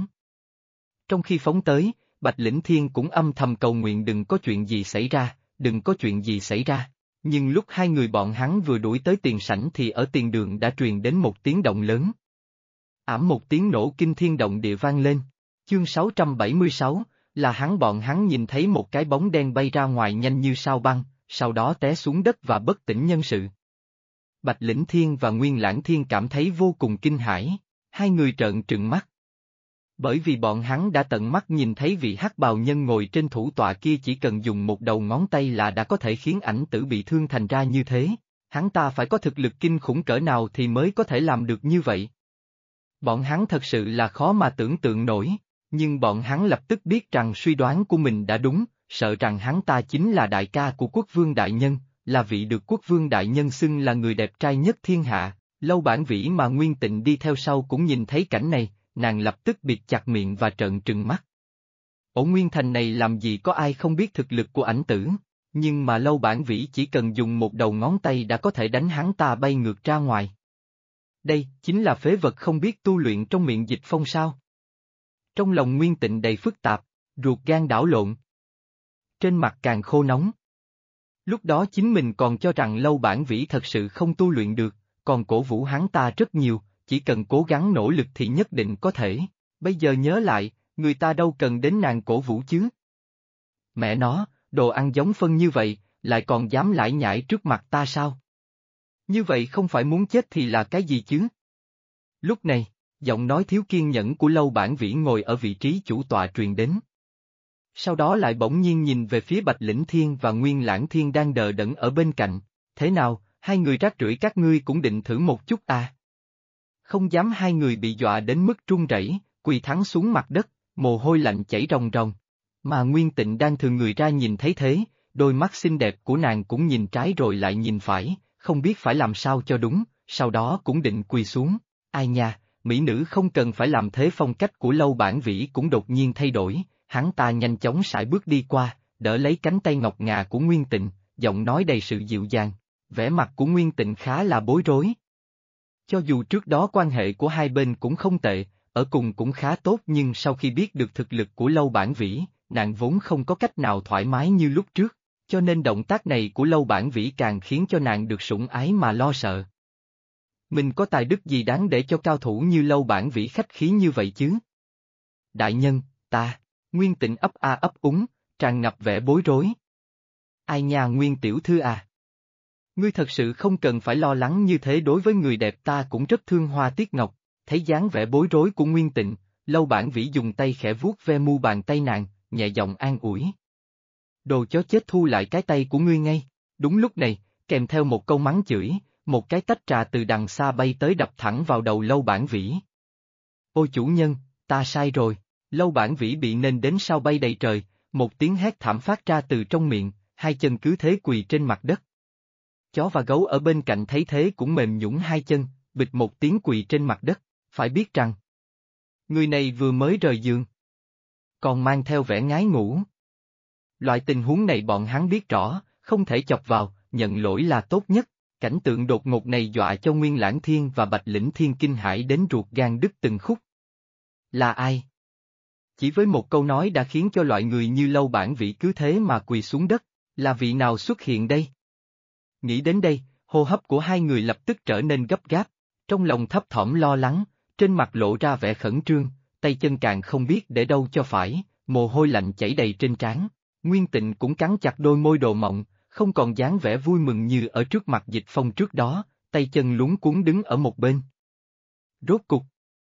Trong khi phóng tới, Bạch Lĩnh Thiên cũng âm thầm cầu nguyện đừng có chuyện gì xảy ra, đừng có chuyện gì xảy ra. Nhưng lúc hai người bọn hắn vừa đuổi tới tiền sảnh thì ở tiền đường đã truyền đến một tiếng động lớn. Ảm, một tiếng nổ kinh thiên động địa vang lên. Chương 676, là bọn hắn nhìn thấy một cái bóng đen bay ra ngoài nhanh như sao băng, sau đó té xuống đất và bất tỉnh nhân sự. Bạch Lĩnh Thiên và Nguyên Lãng Thiên cảm thấy vô cùng kinh hãi, hai người trợn trừng mắt. Bởi vì bọn hắn đã tận mắt nhìn thấy vị hắc bào nhân ngồi trên thủ tọa kia chỉ cần dùng một đầu ngón tay là đã có thể khiến Ảnh Tử bị thương thành ra như thế, hắn ta phải có thực lực kinh khủng cỡ nào thì mới có thể làm được như vậy. Bọn hắn thật sự là khó mà tưởng tượng nổi, nhưng bọn hắn lập tức biết rằng suy đoán của mình đã đúng, sợ rằng hắn ta chính là đại ca của quốc vương đại nhân, là vị được quốc vương đại nhân xưng là người đẹp trai nhất thiên hạ. Lâu Bản Vĩ mà Nguyên Tịnh đi theo sau cũng nhìn thấy cảnh này, nàng lập tức bịt chặt miệng và trợn trừng mắt. Ở Nguyên Thành này làm gì có ai không biết thực lực của Ảnh Tử, nhưng mà Lâu Bản Vĩ chỉ cần dùng một đầu ngón tay đã có thể đánh hắn ta bay ngược ra ngoài. Đây chính là phế vật không biết tu luyện trong miệng Dịch Phong sao? Trong lòng Nguyên Tịnh đầy phức tạp, ruột gan đảo lộn. Trên mặt càng khô nóng. Lúc đó chính mình còn cho rằng Lâu Bản Vĩ thật sự không tu luyện được, còn cổ vũ hắn ta rất nhiều, chỉ cần cố gắng nỗ lực thì nhất định có thể. Bây giờ nhớ lại, người ta đâu cần đến nàng cổ vũ chứ. Mẹ nó, đồ ăn giống phân như vậy, lại còn dám lải nhải trước mặt ta sao? Như vậy không phải muốn chết thì là cái gì chứ? Lúc này, giọng nói thiếu kiên nhẫn của Lâu Bản Vĩ ngồi ở vị trí chủ tọa truyền đến. Sau đó lại bỗng nhiên nhìn về phía Bạch Lĩnh Thiên và Nguyên Lãng Thiên đang đờ đẫn ở bên cạnh, thế nào, hai người rác rưởi các ngươi cũng định thử một chút à? Không dám, hai người bị dọa đến mức run rẩy, quỳ thẳng xuống mặt đất, mồ hôi lạnh chảy ròng ròng. Mà Nguyên Tịnh đang thừa người ra nhìn thấy thế, đôi mắt xinh đẹp của nàng cũng nhìn trái rồi lại nhìn phải, không biết phải làm sao cho đúng, sau đó cũng định quỳ xuống. Ai nha, mỹ nữ không cần phải làm thế, phong cách của Lâu Bản Vĩ cũng đột nhiên thay đổi, hắn ta nhanh chóng sải bước đi qua, đỡ lấy cánh tay ngọc ngà của Nguyên Tịnh, giọng nói đầy sự dịu dàng. Vẻ mặt của Nguyên Tịnh khá là bối rối. Cho dù trước đó quan hệ của hai bên cũng không tệ, ở cùng cũng khá tốt, nhưng sau khi biết được thực lực của Lâu Bản Vĩ, nàng vốn không có cách nào thoải mái như lúc trước, cho nên động tác này của Lâu Bản Vĩ càng khiến cho nàng được sủng ái mà lo sợ. Mình có tài đức gì đáng để cho cao thủ như Lâu Bản Vĩ khách khí như vậy chứ? Đại nhân, ta, Nguyên Tịnh ấp a ấp úng, tràn ngập vẻ bối rối. Ai nha Nguyên tiểu thư à? Ngươi thật sự không cần phải lo lắng như thế, đối với người đẹp ta cũng rất thương hoa tiếc ngọc. Thấy dáng vẻ bối rối của Nguyên Tịnh, Lâu Bản Vĩ dùng tay khẽ vuốt ve mu bàn tay nàng, nhẹ giọng an ủi. Đồ chó chết, thu lại cái tay của ngươi ngay. Đúng lúc này, kèm theo một câu mắng chửi, một cái tách trà từ đằng xa bay tới đập thẳng vào đầu Lâu Bản Vĩ. Ôi chủ nhân, ta sai rồi. Lâu Bản Vĩ bị nện đến sao bay đầy trời, một tiếng hét thảm phát ra từ trong miệng, hai chân cứ thế quỳ trên mặt đất. Chó và gấu ở bên cạnh thấy thế cũng mềm nhũn hai chân, bịch một tiếng quỳ trên mặt đất. Phải biết rằng, người này vừa mới rời giường, còn mang theo vẻ ngái ngủ. Loại tình huống này bọn hắn biết rõ, không thể chọc vào, nhận lỗi là tốt nhất. Cảnh tượng đột ngột này dọa cho Nguyên Lãng Thiên và Bạch Lĩnh Thiên kinh hãi đến ruột gan đứt từng khúc. Là ai? Chỉ với một câu nói đã khiến cho loại người như Lâu Bản Vĩ cứ thế mà quỳ xuống đất, là vị nào xuất hiện đây? Nghĩ đến đây, hô hấp của hai người lập tức trở nên gấp gáp, trong lòng thấp thỏm lo lắng, trên mặt lộ ra vẻ khẩn trương, tay chân càng không biết để đâu cho phải, mồ hôi lạnh chảy đầy trên trán. Nguyên Tịnh cũng cắn chặt đôi môi đồ mọng, không còn dáng vẻ vui mừng như ở trước mặt Dịch Phong trước đó, tay chân luống cuống đứng ở một bên. Rốt cục,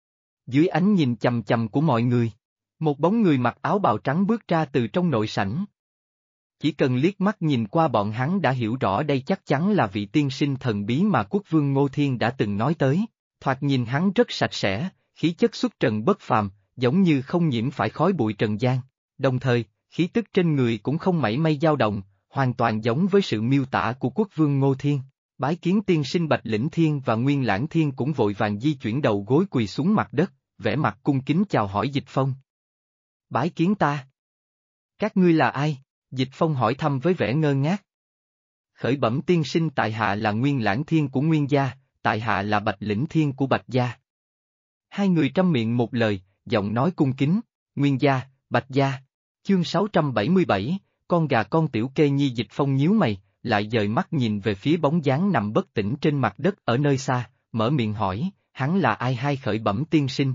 dưới ánh nhìn chằm chằm của mọi người, một bóng người mặc áo bào trắng bước ra từ trong nội sảnh. Chỉ cần liếc mắt nhìn qua bọn hắn đã hiểu rõ đây chắc chắn là vị tiên sinh thần bí mà quốc vương Ngô Thiên đã từng nói tới. Thoạt nhìn hắn rất sạch sẽ, khí chất xuất trần bất phàm, giống như không nhiễm phải khói bụi trần gian. Đồng thời, khí tức trên người cũng không mảy may dao động, hoàn toàn giống với sự miêu tả của quốc vương Ngô Thiên. Bái kiến tiên sinh Bạch Lĩnh Thiên và Nguyên Lãng Thiên cũng vội vàng di chuyển đầu gối quỳ xuống mặt đất, vẻ mặt cung kính chào hỏi Dịch Phong. Bái kiến ta. Các ngươi là ai? Dịch Phong hỏi thăm với vẻ ngơ ngác. Khởi bẩm tiên sinh, tại hạ là Nguyên Lãng Thiên của Nguyên gia, tại hạ là Bạch Lĩnh Thiên của Bạch gia. Hai người trăm miệng một lời, giọng nói cung kính, Nguyên gia, Bạch gia. Chương 677, con gà con tiểu kê nhi. Dịch Phong nhíu mày, lại dời mắt nhìn về phía bóng dáng nằm bất tỉnh trên mặt đất ở nơi xa, mở miệng hỏi, hắn là ai? Hai khởi bẩm tiên sinh,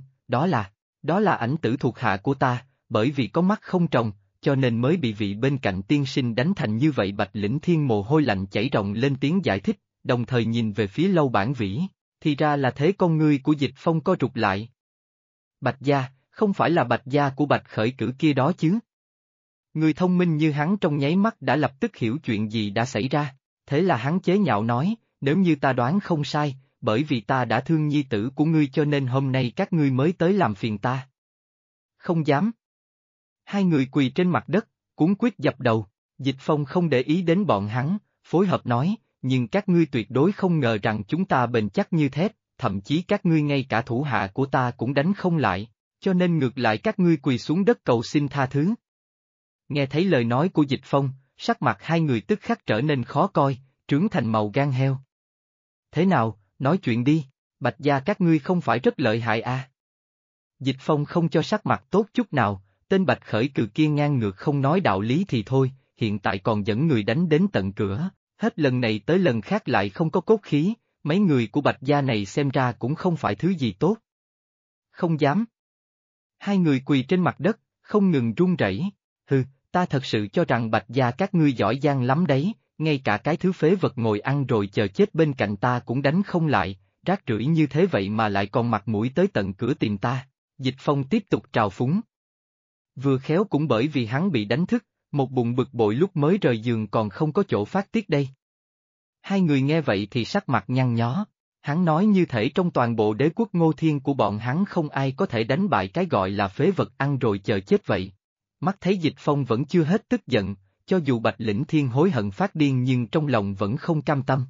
đó là ảnh tử thuộc hạ của ta, bởi vì có mắt không tròng, cho nên mới bị vị bên cạnh tiên sinh đánh thành như vậy. Bạch Lĩnh Thiên mồ hôi lạnh chảy ròng lên tiếng giải thích, đồng thời nhìn về phía Lâu Bản Vĩ, thì ra là thế. Con ngươi của Dịch Phong co rụt lại. Bạch gia, không phải là Bạch gia của Bạch Khởi Cử kia đó chứ? Người thông minh như hắn trong nháy mắt đã lập tức hiểu chuyện gì đã xảy ra, thế là hắn chế nhạo nói, nếu như ta đoán không sai, bởi vì ta đã thương nhi tử của ngươi cho nên hôm nay các ngươi mới tới làm phiền ta. Không dám. Hai người quỳ trên mặt đất, cuống quýt dập đầu. Dịch Phong không để ý đến bọn hắn, phối hợp nói, nhưng các ngươi tuyệt đối không ngờ rằng chúng ta bền chắc như thép, thậm chí các ngươi ngay cả thủ hạ của ta cũng đánh không lại, cho nên ngược lại các ngươi quỳ xuống đất cầu xin tha thứ. Nghe thấy lời nói của Dịch Phong, sắc mặt hai người tức khắc trở nên khó coi, trướng thành màu gan heo. Thế nào, nói chuyện đi, Bạch gia các ngươi không phải rất lợi hại à? Dịch Phong không cho sắc mặt tốt chút nào, tên Bạch Khởi Cừ kia ngang ngược không nói đạo lý thì thôi, hiện tại còn dẫn người đánh đến tận cửa, hết lần này tới lần khác lại không có cốt khí, mấy người của Bạch gia này xem ra cũng không phải thứ gì tốt. Không dám. Hai người quỳ trên mặt đất, không ngừng run rẩy. Hừ, ta thật sự cho rằng Bạch gia các ngươi giỏi giang lắm đấy, ngay cả cái thứ phế vật ngồi ăn rồi chờ chết bên cạnh ta cũng đánh không lại, rác rưởi như thế vậy mà lại còn mặt mũi tới tận cửa tìm ta. Dịch Phong tiếp tục trào phúng. Vừa khéo cũng bởi vì hắn bị đánh thức, một bụng bực bội lúc mới rời giường còn không có chỗ phát tiết đây. Hai người nghe vậy thì sắc mặt nhăn nhó, hắn nói như thể trong toàn bộ đế quốc Ngô Thiên của bọn hắn không ai có thể đánh bại cái gọi là phế vật ăn rồi chờ chết vậy. Mắt thấy Dịch Phong vẫn chưa hết tức giận, cho dù Bạch Lĩnh Thiên hối hận phát điên nhưng trong lòng vẫn không cam tâm.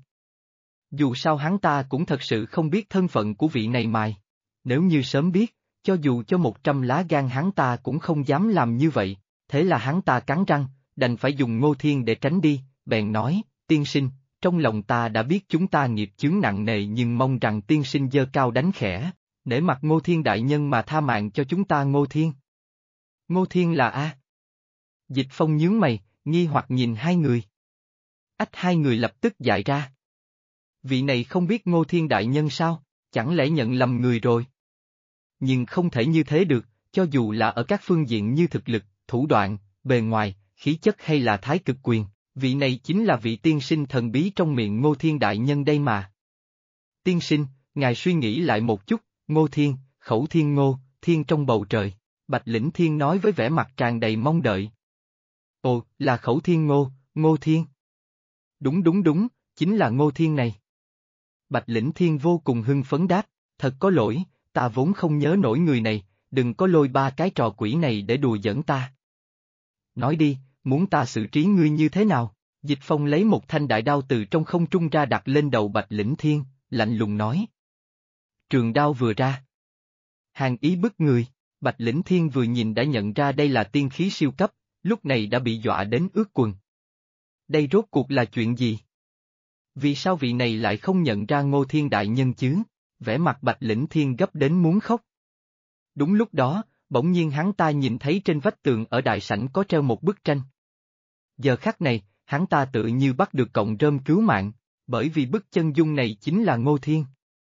Dù sao hắn ta cũng thật sự không biết thân phận của vị này mài. Nếu như sớm biết, cho dù cho 100 lá gan hắn ta cũng không dám làm như vậy, thế là hắn ta cắn răng, đành phải dùng Ngô Thiên để tránh đi, bèn nói, tiên sinh, trong lòng ta đã biết chúng ta nghiệp chướng nặng nề nhưng mong rằng tiên sinh giơ cao đánh khẽ, nể mặt Ngô Thiên đại nhân mà tha mạng cho chúng ta. Ngô Thiên. Ngô Thiên là A. Dịch Phong nhướng mày, nghi hoặc nhìn hai người. Hai người lập tức dại ra. Vị này không biết Ngô Thiên đại nhân sao, chẳng lẽ nhận lầm người rồi? Nhưng không thể như thế được, cho dù là ở các phương diện như thực lực, thủ đoạn, bề ngoài, khí chất hay là thái cực quyền, vị này chính là vị tiên sinh thần bí trong miệng Ngô Thiên đại nhân đây mà. Tiên sinh, ngài suy nghĩ lại một chút, Ngô Thiên, khẩu thiên ngô, thiên trong bầu trời, Bạch Lĩnh Thiên nói với vẻ mặt tràn đầy mong đợi. Ồ, là khẩu thiên ngô, Ngô Thiên. Đúng, chính là Ngô Thiên này. Bạch Lĩnh Thiên vô cùng hưng phấn đáp, thật có lỗi, ta vốn không nhớ nổi người này, đừng có lôi ba cái trò quỷ này để đùa giỡn ta. Nói đi, muốn ta xử trí ngươi như thế nào? Dịch Phong lấy một thanh đại đao từ trong không trung ra đặt lên đầu Bạch Lĩnh Thiên, lạnh lùng nói. Trường đao vừa ra. Hàng ý bức người, Bạch Lĩnh Thiên vừa nhìn đã nhận ra đây là tiên khí siêu cấp, lúc này đã bị dọa đến ướt quần. Đây rốt cuộc là chuyện gì? Vì sao vị này lại không nhận ra Ngô Thiên đại nhân chứ? Vẻ mặt Bạch Lĩnh Thiên gấp đến muốn khóc. Đúng lúc đó, bỗng nhiên hắn ta nhìn thấy trên vách tường ở đại sảnh có treo một bức tranh. Giờ khắc này, hắn ta tự như bắt được cọng rơm cứu mạng, bởi vì bức chân dung này chính là Ngô Thiên.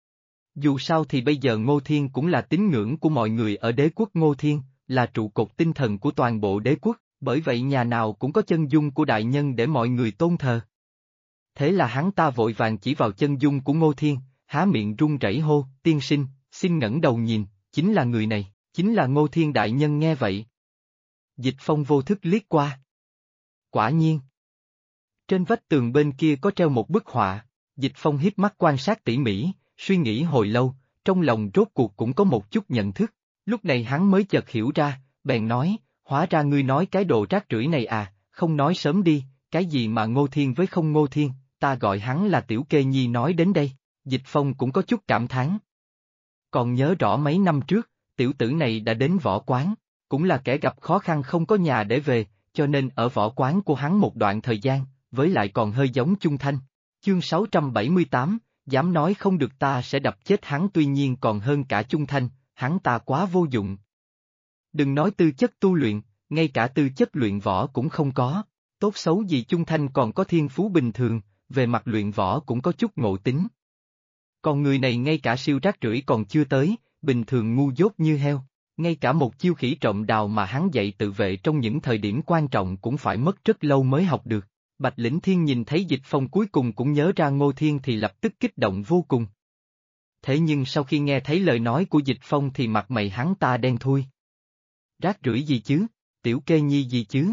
Dù sao thì bây giờ Ngô Thiên cũng là tín ngưỡng của mọi người ở đế quốc Ngô Thiên, là trụ cột tinh thần của toàn bộ đế quốc, bởi vậy nhà nào cũng có chân dung của đại nhân để mọi người tôn thờ. Thế là hắn ta vội vàng chỉ vào chân dung của Ngô Thiên, há miệng run rẩy hô, tiên sinh, xin ngẩng đầu nhìn, chính là người này, chính là Ngô Thiên đại nhân. Nghe vậy. Dịch Phong vô thức liếc qua. Quả nhiên. Trên vách tường bên kia có treo một bức họa, Dịch Phong híp mắt quan sát tỉ mỉ, suy nghĩ hồi lâu, trong lòng rốt cuộc cũng có một chút nhận thức, lúc này hắn mới chợt hiểu ra, bèn nói, hóa ra ngươi nói cái đồ rác rưởi này à, không nói sớm đi, cái gì mà Ngô Thiên với không Ngô Thiên, ta gọi hắn là Tiểu Kê Nhi nói đến đây, Dịch Phong cũng có chút cảm thán. Còn nhớ rõ mấy năm trước, tiểu tử này đã đến võ quán, cũng là kẻ gặp khó khăn không có nhà để về, cho nên ở võ quán của hắn một đoạn thời gian, với lại còn hơi giống Chung Thanh. Chương 678, dám nói không được ta sẽ đập chết hắn, tuy nhiên còn hơn cả Chung Thanh, hắn ta quá vô dụng. Đừng nói tư chất tu luyện, ngay cả tư chất luyện võ cũng không có, tốt xấu gì Chung Thanh còn có thiên phú bình thường, về mặt luyện võ cũng có chút ngộ tính. Còn người này ngay cả siêu rác rưởi còn chưa tới, bình thường ngu dốt như heo, ngay cả một chiêu khỉ trộm đào mà hắn dạy tự vệ trong những thời điểm quan trọng cũng phải mất rất lâu mới học được. Bạch Lĩnh Thiên nhìn thấy Dịch Phong cuối cùng cũng nhớ ra Ngô Thiên thì lập tức kích động vô cùng. Thế nhưng sau khi nghe thấy lời nói của Dịch Phong thì mặt mày hắn ta đen thui. Rác rưởi gì chứ, Tiểu Kê Nhi gì chứ?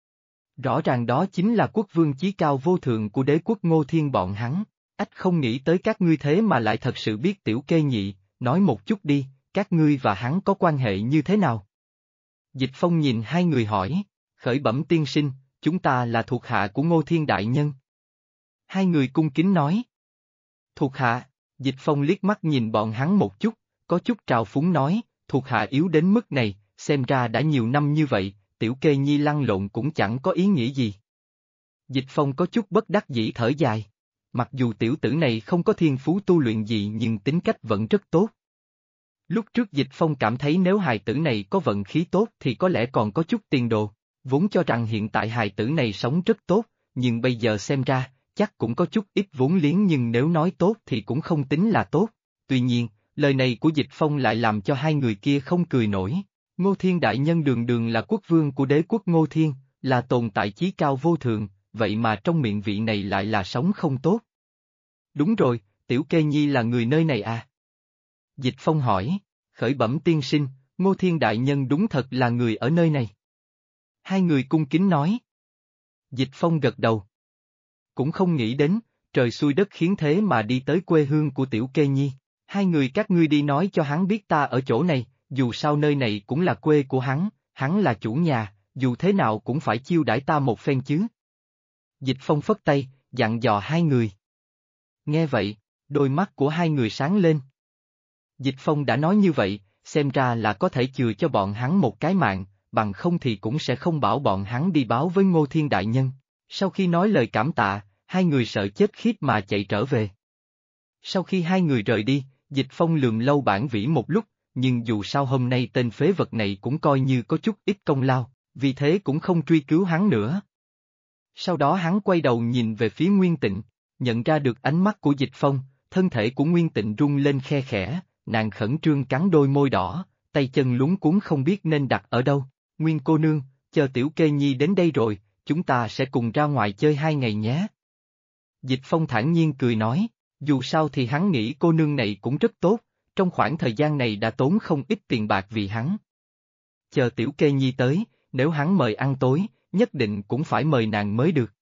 Rõ ràng đó chính là quốc vương chí cao vô thượng của đế quốc Ngô Thiên bọn hắn. Không nghĩ tới các ngươi thế mà lại thật sự biết Tiểu Kê Nhị, nói một chút đi, các ngươi và hắn có quan hệ như thế nào? Dịch Phong nhìn hai người hỏi, khởi bẩm tiên sinh, chúng ta là thuộc hạ của Ngô Thiên đại nhân. Hai người cung kính nói. Thuộc hạ, Dịch Phong liếc mắt nhìn bọn hắn một chút, có chút trào phúng nói, thuộc hạ yếu đến mức này, xem ra đã nhiều năm như vậy, Tiểu Kê Nhi lăn lộn cũng chẳng có ý nghĩa gì. Dịch Phong có chút bất đắc dĩ thở dài. Mặc dù tiểu tử này không có thiên phú tu luyện gì nhưng tính cách vẫn rất tốt. Lúc trước Dịch Phong cảm thấy nếu hài tử này có vận khí tốt thì có lẽ còn có chút tiền đồ, vốn cho rằng hiện tại hài tử này sống rất tốt, nhưng bây giờ xem ra, chắc cũng có chút ít vốn liếng nhưng nếu nói tốt thì cũng không tính là tốt. Tuy nhiên, lời này của Dịch Phong lại làm cho hai người kia không cười nổi. Ngô Thiên đại nhân đường đường là quốc vương của đế quốc Ngô Thiên, là tồn tại chí cao vô thượng, vậy mà trong miệng vị này lại là sống không tốt. Đúng rồi, Tiểu Kê Nhi là người nơi này à? Dịch Phong hỏi, khởi bẩm tiên sinh, Ngô Thiên đại nhân đúng thật là người ở nơi này. Hai người cung kính nói. Dịch Phong gật đầu. Cũng không nghĩ đến, trời xui đất khiến thế mà đi tới quê hương của Tiểu Kê Nhi. Hai người các ngươi đi nói cho hắn biết ta ở chỗ này, dù sao nơi này cũng là quê của hắn là chủ nhà, dù thế nào cũng phải chiêu đãi ta một phen chứ. Dịch Phong phất tay, dặn dò hai người. Nghe vậy, đôi mắt của hai người sáng lên. Dịch Phong đã nói như vậy, xem ra là có thể chừa cho bọn hắn một cái mạng, bằng không thì cũng sẽ không bảo bọn hắn đi báo với Ngô Thiên Đại Nhân. Sau khi nói lời cảm tạ, hai người sợ chết khiếp mà chạy trở về. Sau khi hai người rời đi, Dịch Phong lườm Lâu Bản Vĩ một lúc, nhưng dù sao hôm nay tên phế vật này cũng coi như có chút ít công lao, vì thế cũng không truy cứu hắn nữa. Sau đó hắn quay đầu nhìn về phía Nguyên Tịnh, nhận ra được ánh mắt của Dịch Phong, thân thể của Nguyên Tịnh rung lên khe khẽ, nàng khẩn trương cắn đôi môi đỏ, tay chân luống cuống không biết nên đặt ở đâu. Nguyên cô nương, chờ Tiểu Kê Nhi đến đây rồi, chúng ta sẽ cùng ra ngoài chơi 2 ngày nhé. Dịch Phong thản nhiên cười nói, dù sao thì hắn nghĩ cô nương này cũng rất tốt, trong khoảng thời gian này đã tốn không ít tiền bạc vì hắn. Chờ Tiểu Kê Nhi tới, nếu hắn mời ăn tối, nhất định cũng phải mời nàng mới được.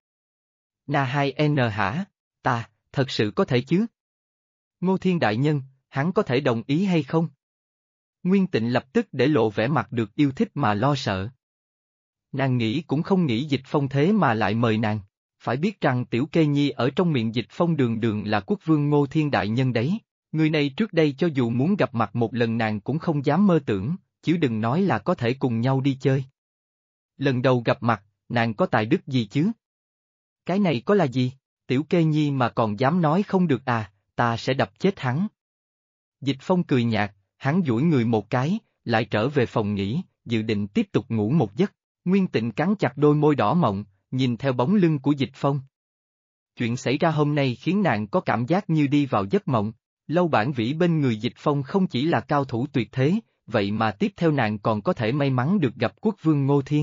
Na 2N hả? Thật sự có thể chứ? Ngô Thiên Đại Nhân, hắn có thể đồng ý hay không? Nguyên Tịnh lập tức để lộ vẻ mặt được yêu thích mà lo sợ. Nàng nghĩ cũng không nghĩ Dịch Phong thế mà lại mời nàng, phải biết rằng Tiểu Kê Nhi ở trong miệng Dịch Phong đường đường là quốc vương Ngô Thiên Đại Nhân đấy, người này trước đây cho dù muốn gặp mặt một lần nàng cũng không dám mơ tưởng, chứ đừng nói là có thể cùng nhau đi chơi. Lần đầu gặp mặt, nàng có tài đức gì chứ? Cái này có là gì? Tiểu Kê Nhi mà còn dám nói không được à, ta sẽ đập chết hắn. Dịch Phong cười nhạt, hắn duỗi người một cái, lại trở về phòng nghỉ, dự định tiếp tục ngủ một giấc. Nguyên Tịnh cắn chặt đôi môi đỏ mọng, nhìn theo bóng lưng của Dịch Phong. Chuyện xảy ra hôm nay khiến nàng có cảm giác như đi vào giấc mộng. Lâu Bản Vĩ bên người Dịch Phong không chỉ là cao thủ tuyệt thế, vậy mà tiếp theo nàng còn có thể may mắn được gặp quốc vương Ngô Thiên.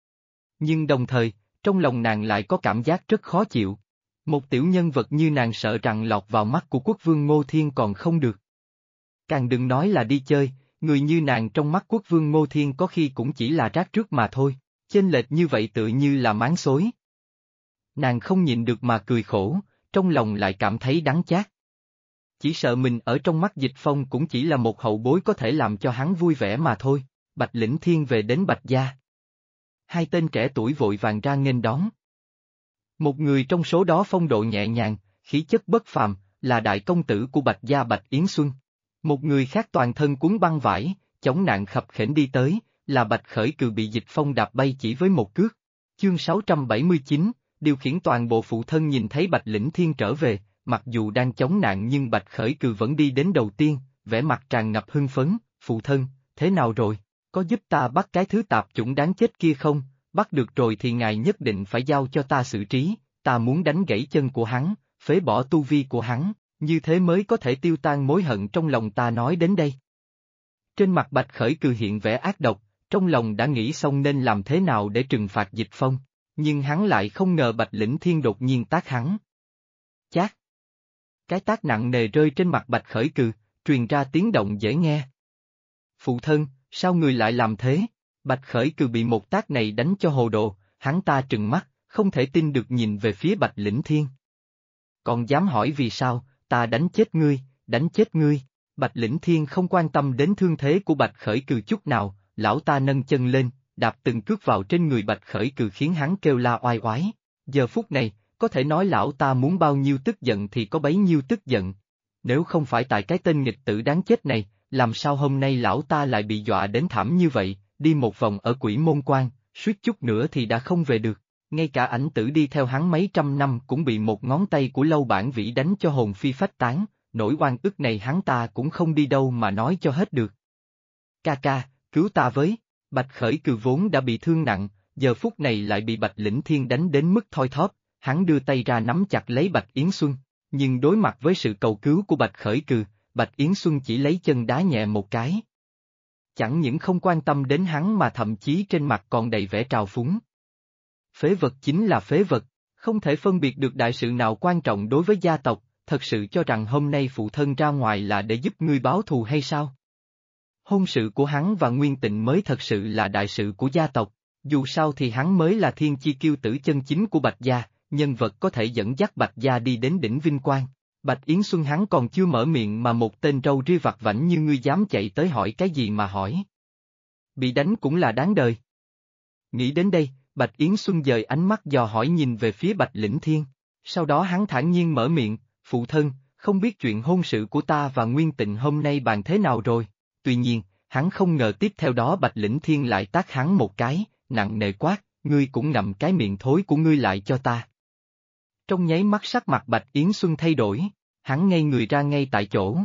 Nhưng đồng thời, trong lòng nàng lại có cảm giác rất khó chịu. Một tiểu nhân vật như nàng sợ rằng lọt vào mắt của quốc vương Ngô Thiên còn không được. Càng đừng nói là đi chơi, người như nàng trong mắt quốc vương Ngô Thiên có khi cũng chỉ là rác rưởi mà thôi, chênh lệch như vậy tựa như là máng xối. Nàng không nhịn được mà cười khổ, trong lòng lại cảm thấy đắng chát. Chỉ sợ mình ở trong mắt Dịch Phong cũng chỉ là một hậu bối có thể làm cho hắn vui vẻ mà thôi. Bạch Lĩnh Thiên về đến Bạch Gia. Hai tên trẻ tuổi vội vàng ra nghênh đón. Một người trong số đó phong độ nhẹ nhàng, khí chất bất phàm, là đại công tử của Bạch Gia Bạch Yến Xuân. Một người khác toàn thân cuốn băng vải, chống nạn khập khểnh đi tới, là Bạch Khởi Cừ bị Dịch Phong đạp bay chỉ với một cước. Chương 679, điều khiển toàn bộ phụ thân nhìn thấy Bạch Lĩnh Thiên trở về, mặc dù đang chống nạn nhưng Bạch Khởi Cừ vẫn đi đến đầu tiên, vẻ mặt tràn ngập hưng phấn, phụ thân, thế nào rồi, có giúp ta bắt cái thứ tạp chủng đáng chết kia không, bắt được rồi thì ngài nhất định phải giao cho ta xử trí, ta muốn đánh gãy chân của hắn, phế bỏ tu vi của hắn, như thế mới có thể tiêu tan mối hận trong lòng ta nói đến đây. Trên mặt Bạch Khởi Cừ hiện vẻ ác độc, trong lòng đã nghĩ xong nên làm thế nào để trừng phạt Dịch Phong, nhưng hắn lại không ngờ Bạch Lĩnh Thiên đột nhiên tát hắn. Chát! Cái tát nặng nề rơi trên mặt Bạch Khởi Cừ, truyền ra tiếng động dễ nghe. Phụ thân, sao người lại làm thế? Bạch Khởi Cừ bị một tát này đánh cho hồ đồ, hắn ta trừng mắt, không thể tin được nhìn về phía Bạch Lĩnh Thiên. Còn dám hỏi vì sao, ta đánh chết ngươi, đánh chết ngươi. Bạch Lĩnh Thiên không quan tâm đến thương thế của Bạch Khởi Cừ chút nào, lão ta nâng chân lên, đạp từng cước vào trên người Bạch Khởi Cừ khiến hắn kêu la oai oái. Giờ phút này, có thể nói lão ta muốn bao nhiêu tức giận thì có bấy nhiêu tức giận. Nếu không phải tại cái tên nghịch tử đáng chết này, làm sao hôm nay lão ta lại bị dọa đến thảm như vậy, đi một vòng ở Quỷ Môn Quan, suýt chút nữa thì đã không về được. Ngay cả ảnh tử đi theo hắn mấy trăm năm cũng bị một ngón tay của Lâu Bản Vĩ đánh cho hồn phi phách tán, nỗi oan ức này hắn ta cũng không đi đâu mà nói cho hết được. Ca ca, cứu ta với, Bạch Khởi Cừ vốn đã bị thương nặng, giờ phút này lại bị Bạch Lĩnh Thiên đánh đến mức thoi thóp, hắn đưa tay ra nắm chặt lấy Bạch Yến Xuân, nhưng đối mặt với sự cầu cứu của Bạch Khởi Cừ, Bạch Yến Xuân chỉ lấy chân đá nhẹ một cái. Chẳng những không quan tâm đến hắn mà thậm chí trên mặt còn đầy vẻ trào phúng. Phế vật chính là phế vật, không thể phân biệt được đại sự nào quan trọng đối với gia tộc, thật sự cho rằng hôm nay phụ thân ra ngoài là để giúp ngươi báo thù hay sao? Hôn sự của hắn và Nguyên Tịnh mới thật sự là đại sự của gia tộc, dù sao thì hắn mới là thiên chi kiêu tử chân chính của Bạch Gia, nhân vật có thể dẫn dắt Bạch Gia đi đến đỉnh vinh quang. Bạch Yến Xuân hắn còn chưa mở miệng mà một tên râu ria vặt vãnh như ngươi dám chạy tới hỏi cái gì mà hỏi. Bị đánh cũng là đáng đời. Nghĩ đến đây, Bạch Yến Xuân dời ánh mắt dò hỏi nhìn về phía Bạch Lĩnh Thiên. Sau đó hắn thản nhiên mở miệng, phụ thân, không biết chuyện hôn sự của ta và Nguyên Tịnh hôm nay bàn thế nào rồi. Tuy nhiên, hắn không ngờ tiếp theo đó Bạch Lĩnh Thiên lại tát hắn một cái, nặng nề quát, ngươi cũng ngậm cái miệng thối của ngươi lại cho ta. Trong nháy mắt sắc mặt Bạch Yến Xuân thay đổi, hắn ngây người ra ngay tại chỗ.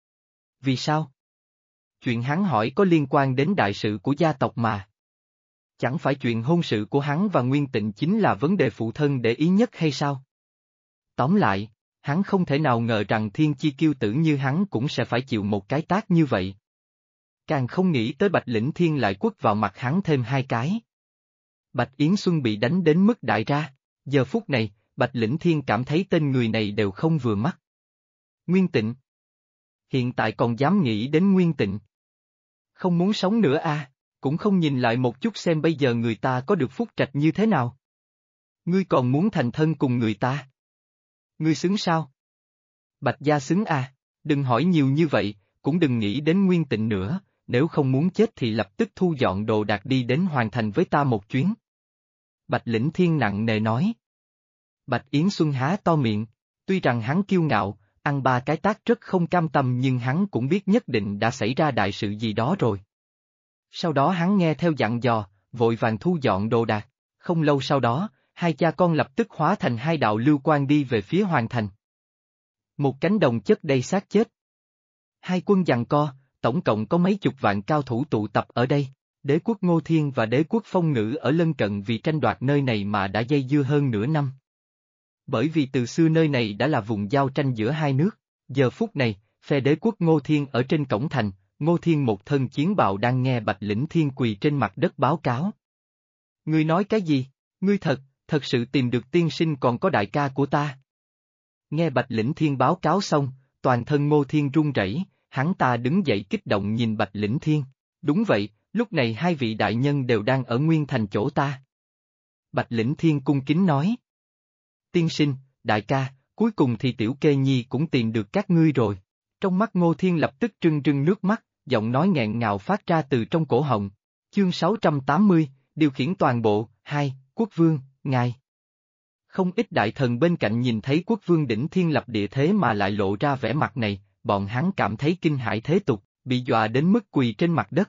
Vì sao? Chuyện hắn hỏi có liên quan đến đại sự của gia tộc mà. Chẳng phải chuyện hôn sự của hắn và Nguyên Tịnh chính là vấn đề phụ thân để ý nhất hay sao? Tóm lại, hắn không thể nào ngờ rằng thiên chi kiêu tử như hắn cũng sẽ phải chịu một cái tát như vậy. Càng không nghĩ tới Bạch Lĩnh Thiên lại quất vào mặt hắn thêm hai cái. Bạch Yến Xuân bị đánh đến mức đại ra, giờ phút này, Bạch Lĩnh Thiên cảm thấy tên người này đều không vừa mắt. Nguyên Tịnh. Hiện tại còn dám nghĩ đến Nguyên Tịnh. Không muốn sống nữa à, cũng không nhìn lại một chút xem bây giờ người ta có được phúc trạch như thế nào. Ngươi còn muốn thành thân cùng người ta. Ngươi xứng sao? Bạch gia xứng à, đừng hỏi nhiều như vậy, cũng đừng nghĩ đến Nguyên Tịnh nữa, nếu không muốn chết thì lập tức thu dọn đồ đạc đi đến Hoàng Thành với ta một chuyến. Bạch Lĩnh Thiên nặng nề nói. Bạch Yến Xuân há to miệng, tuy rằng hắn kiêu ngạo, ăn ba cái tát rất không cam tâm nhưng hắn cũng biết nhất định đã xảy ra đại sự gì đó rồi. Sau đó hắn nghe theo dặn dò, vội vàng thu dọn đồ đạc, không lâu sau đó, hai cha con lập tức hóa thành hai đạo lưu quang đi về phía Hoàng Thành. Một cánh đồng chất đầy xác chết. Hai quân giằng co, tổng cộng có mấy chục vạn cao thủ tụ tập ở đây, đế quốc Ngô Thiên và đế quốc Phong Ngữ ở lân cận vì tranh đoạt nơi này mà đã dây dưa hơn nửa năm. Bởi vì từ xưa nơi này đã là vùng giao tranh giữa hai nước, giờ phút này, phe đế quốc Ngô Thiên ở trên cổng thành, Ngô Thiên một thân chiến bào đang nghe Bạch Lĩnh Thiên quỳ trên mặt đất báo cáo. Ngươi nói cái gì? Ngươi thật sự tìm được tiên sinh còn có đại ca của ta. Nghe Bạch Lĩnh Thiên báo cáo xong, toàn thân Ngô Thiên run rẩy, hắn ta đứng dậy kích động nhìn Bạch Lĩnh Thiên. Đúng vậy, lúc này hai vị đại nhân đều đang ở Nguyên Thành chỗ ta. Bạch Lĩnh Thiên cung kính nói. Tiên sinh, đại ca, cuối cùng thì Tiểu Kê Nhi cũng tìm được các ngươi rồi. Trong mắt Ngô Thiên lập tức trưng trưng nước mắt, giọng nói nghẹn ngào phát ra từ trong cổ họng. Chương 680, điều khiển toàn bộ, 2, Quốc Vương, ngài. Không ít đại thần bên cạnh nhìn thấy Quốc Vương đỉnh thiên lập địa thế mà lại lộ ra vẻ mặt này, bọn hắn cảm thấy kinh hãi thế tục, bị dọa đến mức quỳ trên mặt đất.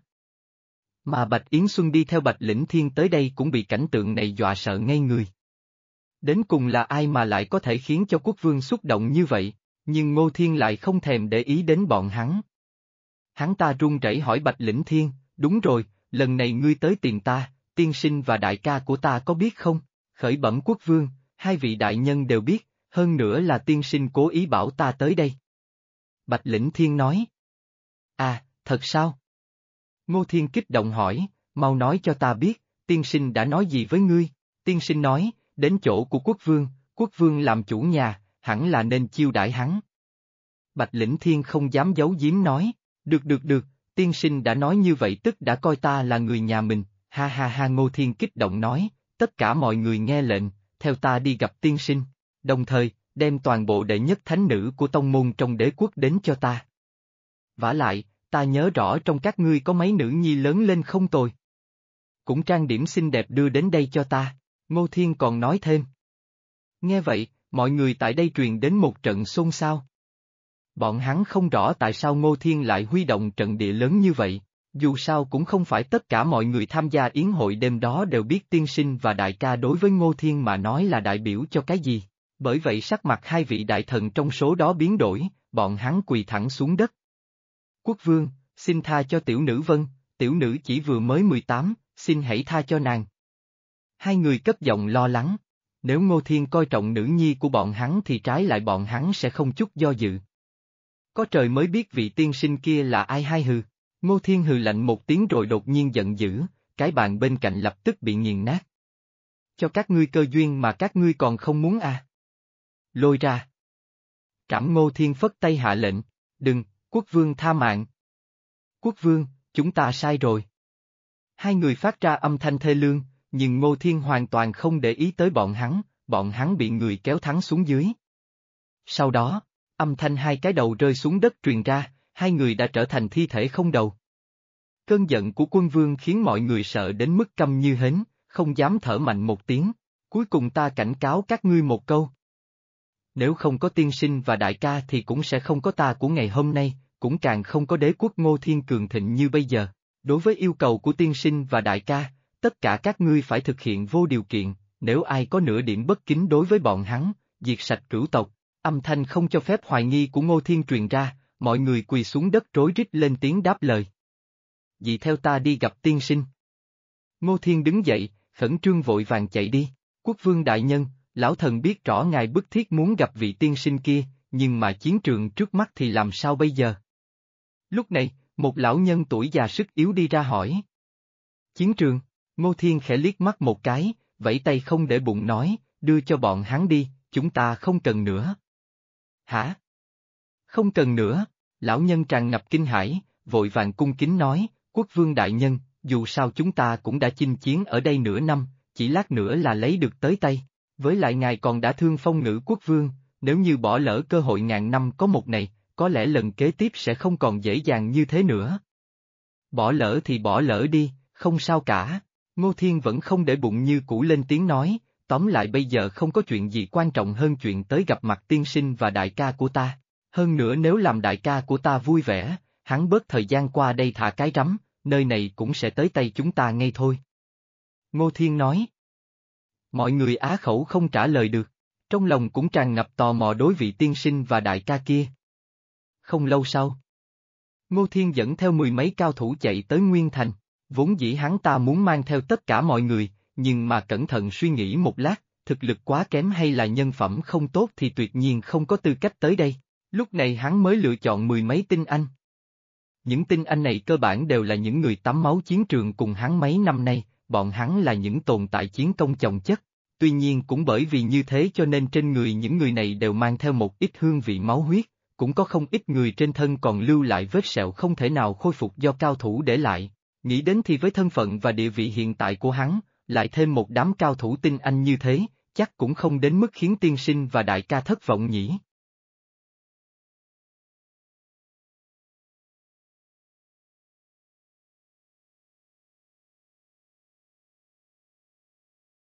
Mà Bạch Yến Xuân đi theo Bạch Lĩnh Thiên tới đây cũng bị cảnh tượng này dọa sợ ngây người. Đến cùng là ai mà lại có thể khiến cho Quốc Vương xúc động như vậy, nhưng Ngô Thiên lại không thèm để ý đến bọn hắn. Hắn ta run rẩy hỏi Bạch Lĩnh Thiên, đúng rồi, lần này ngươi tới tìm ta, tiên sinh và đại ca của ta có biết không? Khởi bẩm Quốc Vương, hai vị đại nhân đều biết, hơn nữa là tiên sinh cố ý bảo ta tới đây. Bạch Lĩnh Thiên nói. À, thật sao? Ngô Thiên kích động hỏi, mau nói cho ta biết, tiên sinh đã nói gì với ngươi? Tiên sinh nói, đến chỗ của Quốc Vương làm chủ nhà, hẳn là nên chiêu đãi hắn. Bạch Lĩnh Thiên không dám giấu giếm nói, được, tiên sinh đã nói như vậy tức đã coi ta là người nhà mình, ha ha ha. Ngô Thiên kích động nói, tất cả mọi người nghe lệnh, theo ta đi gặp tiên sinh, đồng thời, đem toàn bộ đệ nhất thánh nữ của tông môn trong đế quốc đến cho ta. Vả lại, ta nhớ rõ trong các ngươi có mấy nữ nhi lớn lên không tồi. Cũng trang điểm xinh đẹp đưa đến đây cho ta, Ngô Thiên còn nói thêm. Nghe vậy, mọi người tại đây truyền đến một trận xôn xao. Bọn hắn không rõ tại sao Ngô Thiên lại huy động trận địa lớn như vậy, dù sao cũng không phải tất cả mọi người tham gia yến hội đêm đó đều biết tiên sinh và đại ca đối với Ngô Thiên mà nói là đại biểu cho cái gì, bởi vậy sắc mặt hai vị đại thần trong số đó biến đổi, bọn hắn quỳ thẳng xuống đất. Quốc Vương, xin tha cho tiểu nữ Vân, tiểu nữ chỉ vừa mới 18, xin hãy tha cho nàng. Hai người cất giọng lo lắng, nếu Ngô Thiên coi trọng nữ nhi của bọn hắn thì trái lại bọn hắn sẽ không chút do dự. Có trời mới biết vị tiên sinh kia là ai hai hừ. Ngô Thiên hừ lạnh một tiếng rồi đột nhiên giận dữ, cái bàn bên cạnh lập tức bị nghiền nát. Cho các ngươi cơ duyên mà các ngươi còn không muốn à? Lôi ra. Trảm. Ngô Thiên phất tay hạ lệnh, đừng, Quốc Vương tha mạng. Quốc Vương, chúng ta sai rồi. Hai người phát ra âm thanh thê lương, nhưng Ngô Thiên hoàn toàn không để ý tới bọn hắn bị người kéo thẳng xuống dưới. Sau đó, âm thanh hai cái đầu rơi xuống đất truyền ra, hai người đã trở thành thi thể không đầu. Cơn giận của Quân Vương khiến mọi người sợ đến mức câm như hến, không dám thở mạnh một tiếng. Cuối cùng ta cảnh cáo các ngươi một câu. Nếu không có tiên sinh và đại ca thì cũng sẽ không có ta của ngày hôm nay, cũng càng không có đế quốc Ngô Thiên cường thịnh như bây giờ. Đối với yêu cầu của tiên sinh và đại ca, tất cả các ngươi phải thực hiện vô điều kiện, nếu ai có nửa điểm bất kính đối với bọn hắn, diệt sạch cửu tộc. Âm thanh không cho phép hoài nghi của Ngô Thiên truyền ra, mọi người quỳ xuống đất rối rít lên tiếng đáp lời. Dị theo ta đi gặp tiên sinh. Ngô Thiên đứng dậy, khẩn trương vội vàng chạy đi. Quốc vương đại nhân, lão thần biết rõ ngài bức thiết muốn gặp vị tiên sinh kia, nhưng mà chiến trường trước mắt thì làm sao bây giờ? Lúc này, một lão nhân tuổi già sức yếu đi ra hỏi. Chiến trường, Ngô Thiên khẽ liếc mắt một cái, vẫy tay không để bụng nói, đưa cho bọn hắn đi, chúng ta không cần nữa. Hả? Không cần nữa, lão nhân tràn ngập kinh hãi, vội vàng cung kính nói, quốc vương đại nhân, dù sao chúng ta cũng đã chinh chiến ở đây nửa năm, chỉ lát nữa là lấy được tới tay, với lại ngài còn đã thương phong ngữ quốc vương, nếu như bỏ lỡ cơ hội ngàn năm có một này, có lẽ lần kế tiếp sẽ không còn dễ dàng như thế nữa. Bỏ lỡ thì bỏ lỡ đi, không sao cả, Ngô Thiên vẫn không để bụng như cũ lên tiếng nói, tóm lại bây giờ không có chuyện gì quan trọng hơn chuyện tới gặp mặt tiên sinh và đại ca của ta, hơn nữa nếu làm đại ca của ta vui vẻ, hắn bớt thời gian qua đây thả cái rắm, nơi này cũng sẽ tới tay chúng ta ngay thôi. Ngô Thiên nói. Mọi người á khẩu không trả lời được, trong lòng cũng tràn ngập tò mò đối vị tiên sinh và đại ca kia. Không lâu sau, Ngô Thiên dẫn theo mười mấy cao thủ chạy tới Nguyên Thành, vốn dĩ hắn ta muốn mang theo tất cả mọi người, nhưng mà cẩn thận suy nghĩ một lát, thực lực quá kém hay là nhân phẩm không tốt thì tuyệt nhiên không có tư cách tới đây, lúc này hắn mới lựa chọn mười mấy tinh anh. Những tinh anh này cơ bản đều là những người tắm máu chiến trường cùng hắn mấy năm nay, bọn hắn là những tồn tại chiến công chồng chất, tuy nhiên cũng bởi vì như thế cho nên trên người những người này đều mang theo một ít hương vị máu huyết, cũng có không ít người trên thân còn lưu lại vết sẹo không thể nào khôi phục do cao thủ để lại. Nghĩ đến thì với thân phận và địa vị hiện tại của hắn, lại thêm một đám cao thủ tinh anh như thế, chắc cũng không đến mức khiến tiên sinh và đại ca thất vọng nhỉ.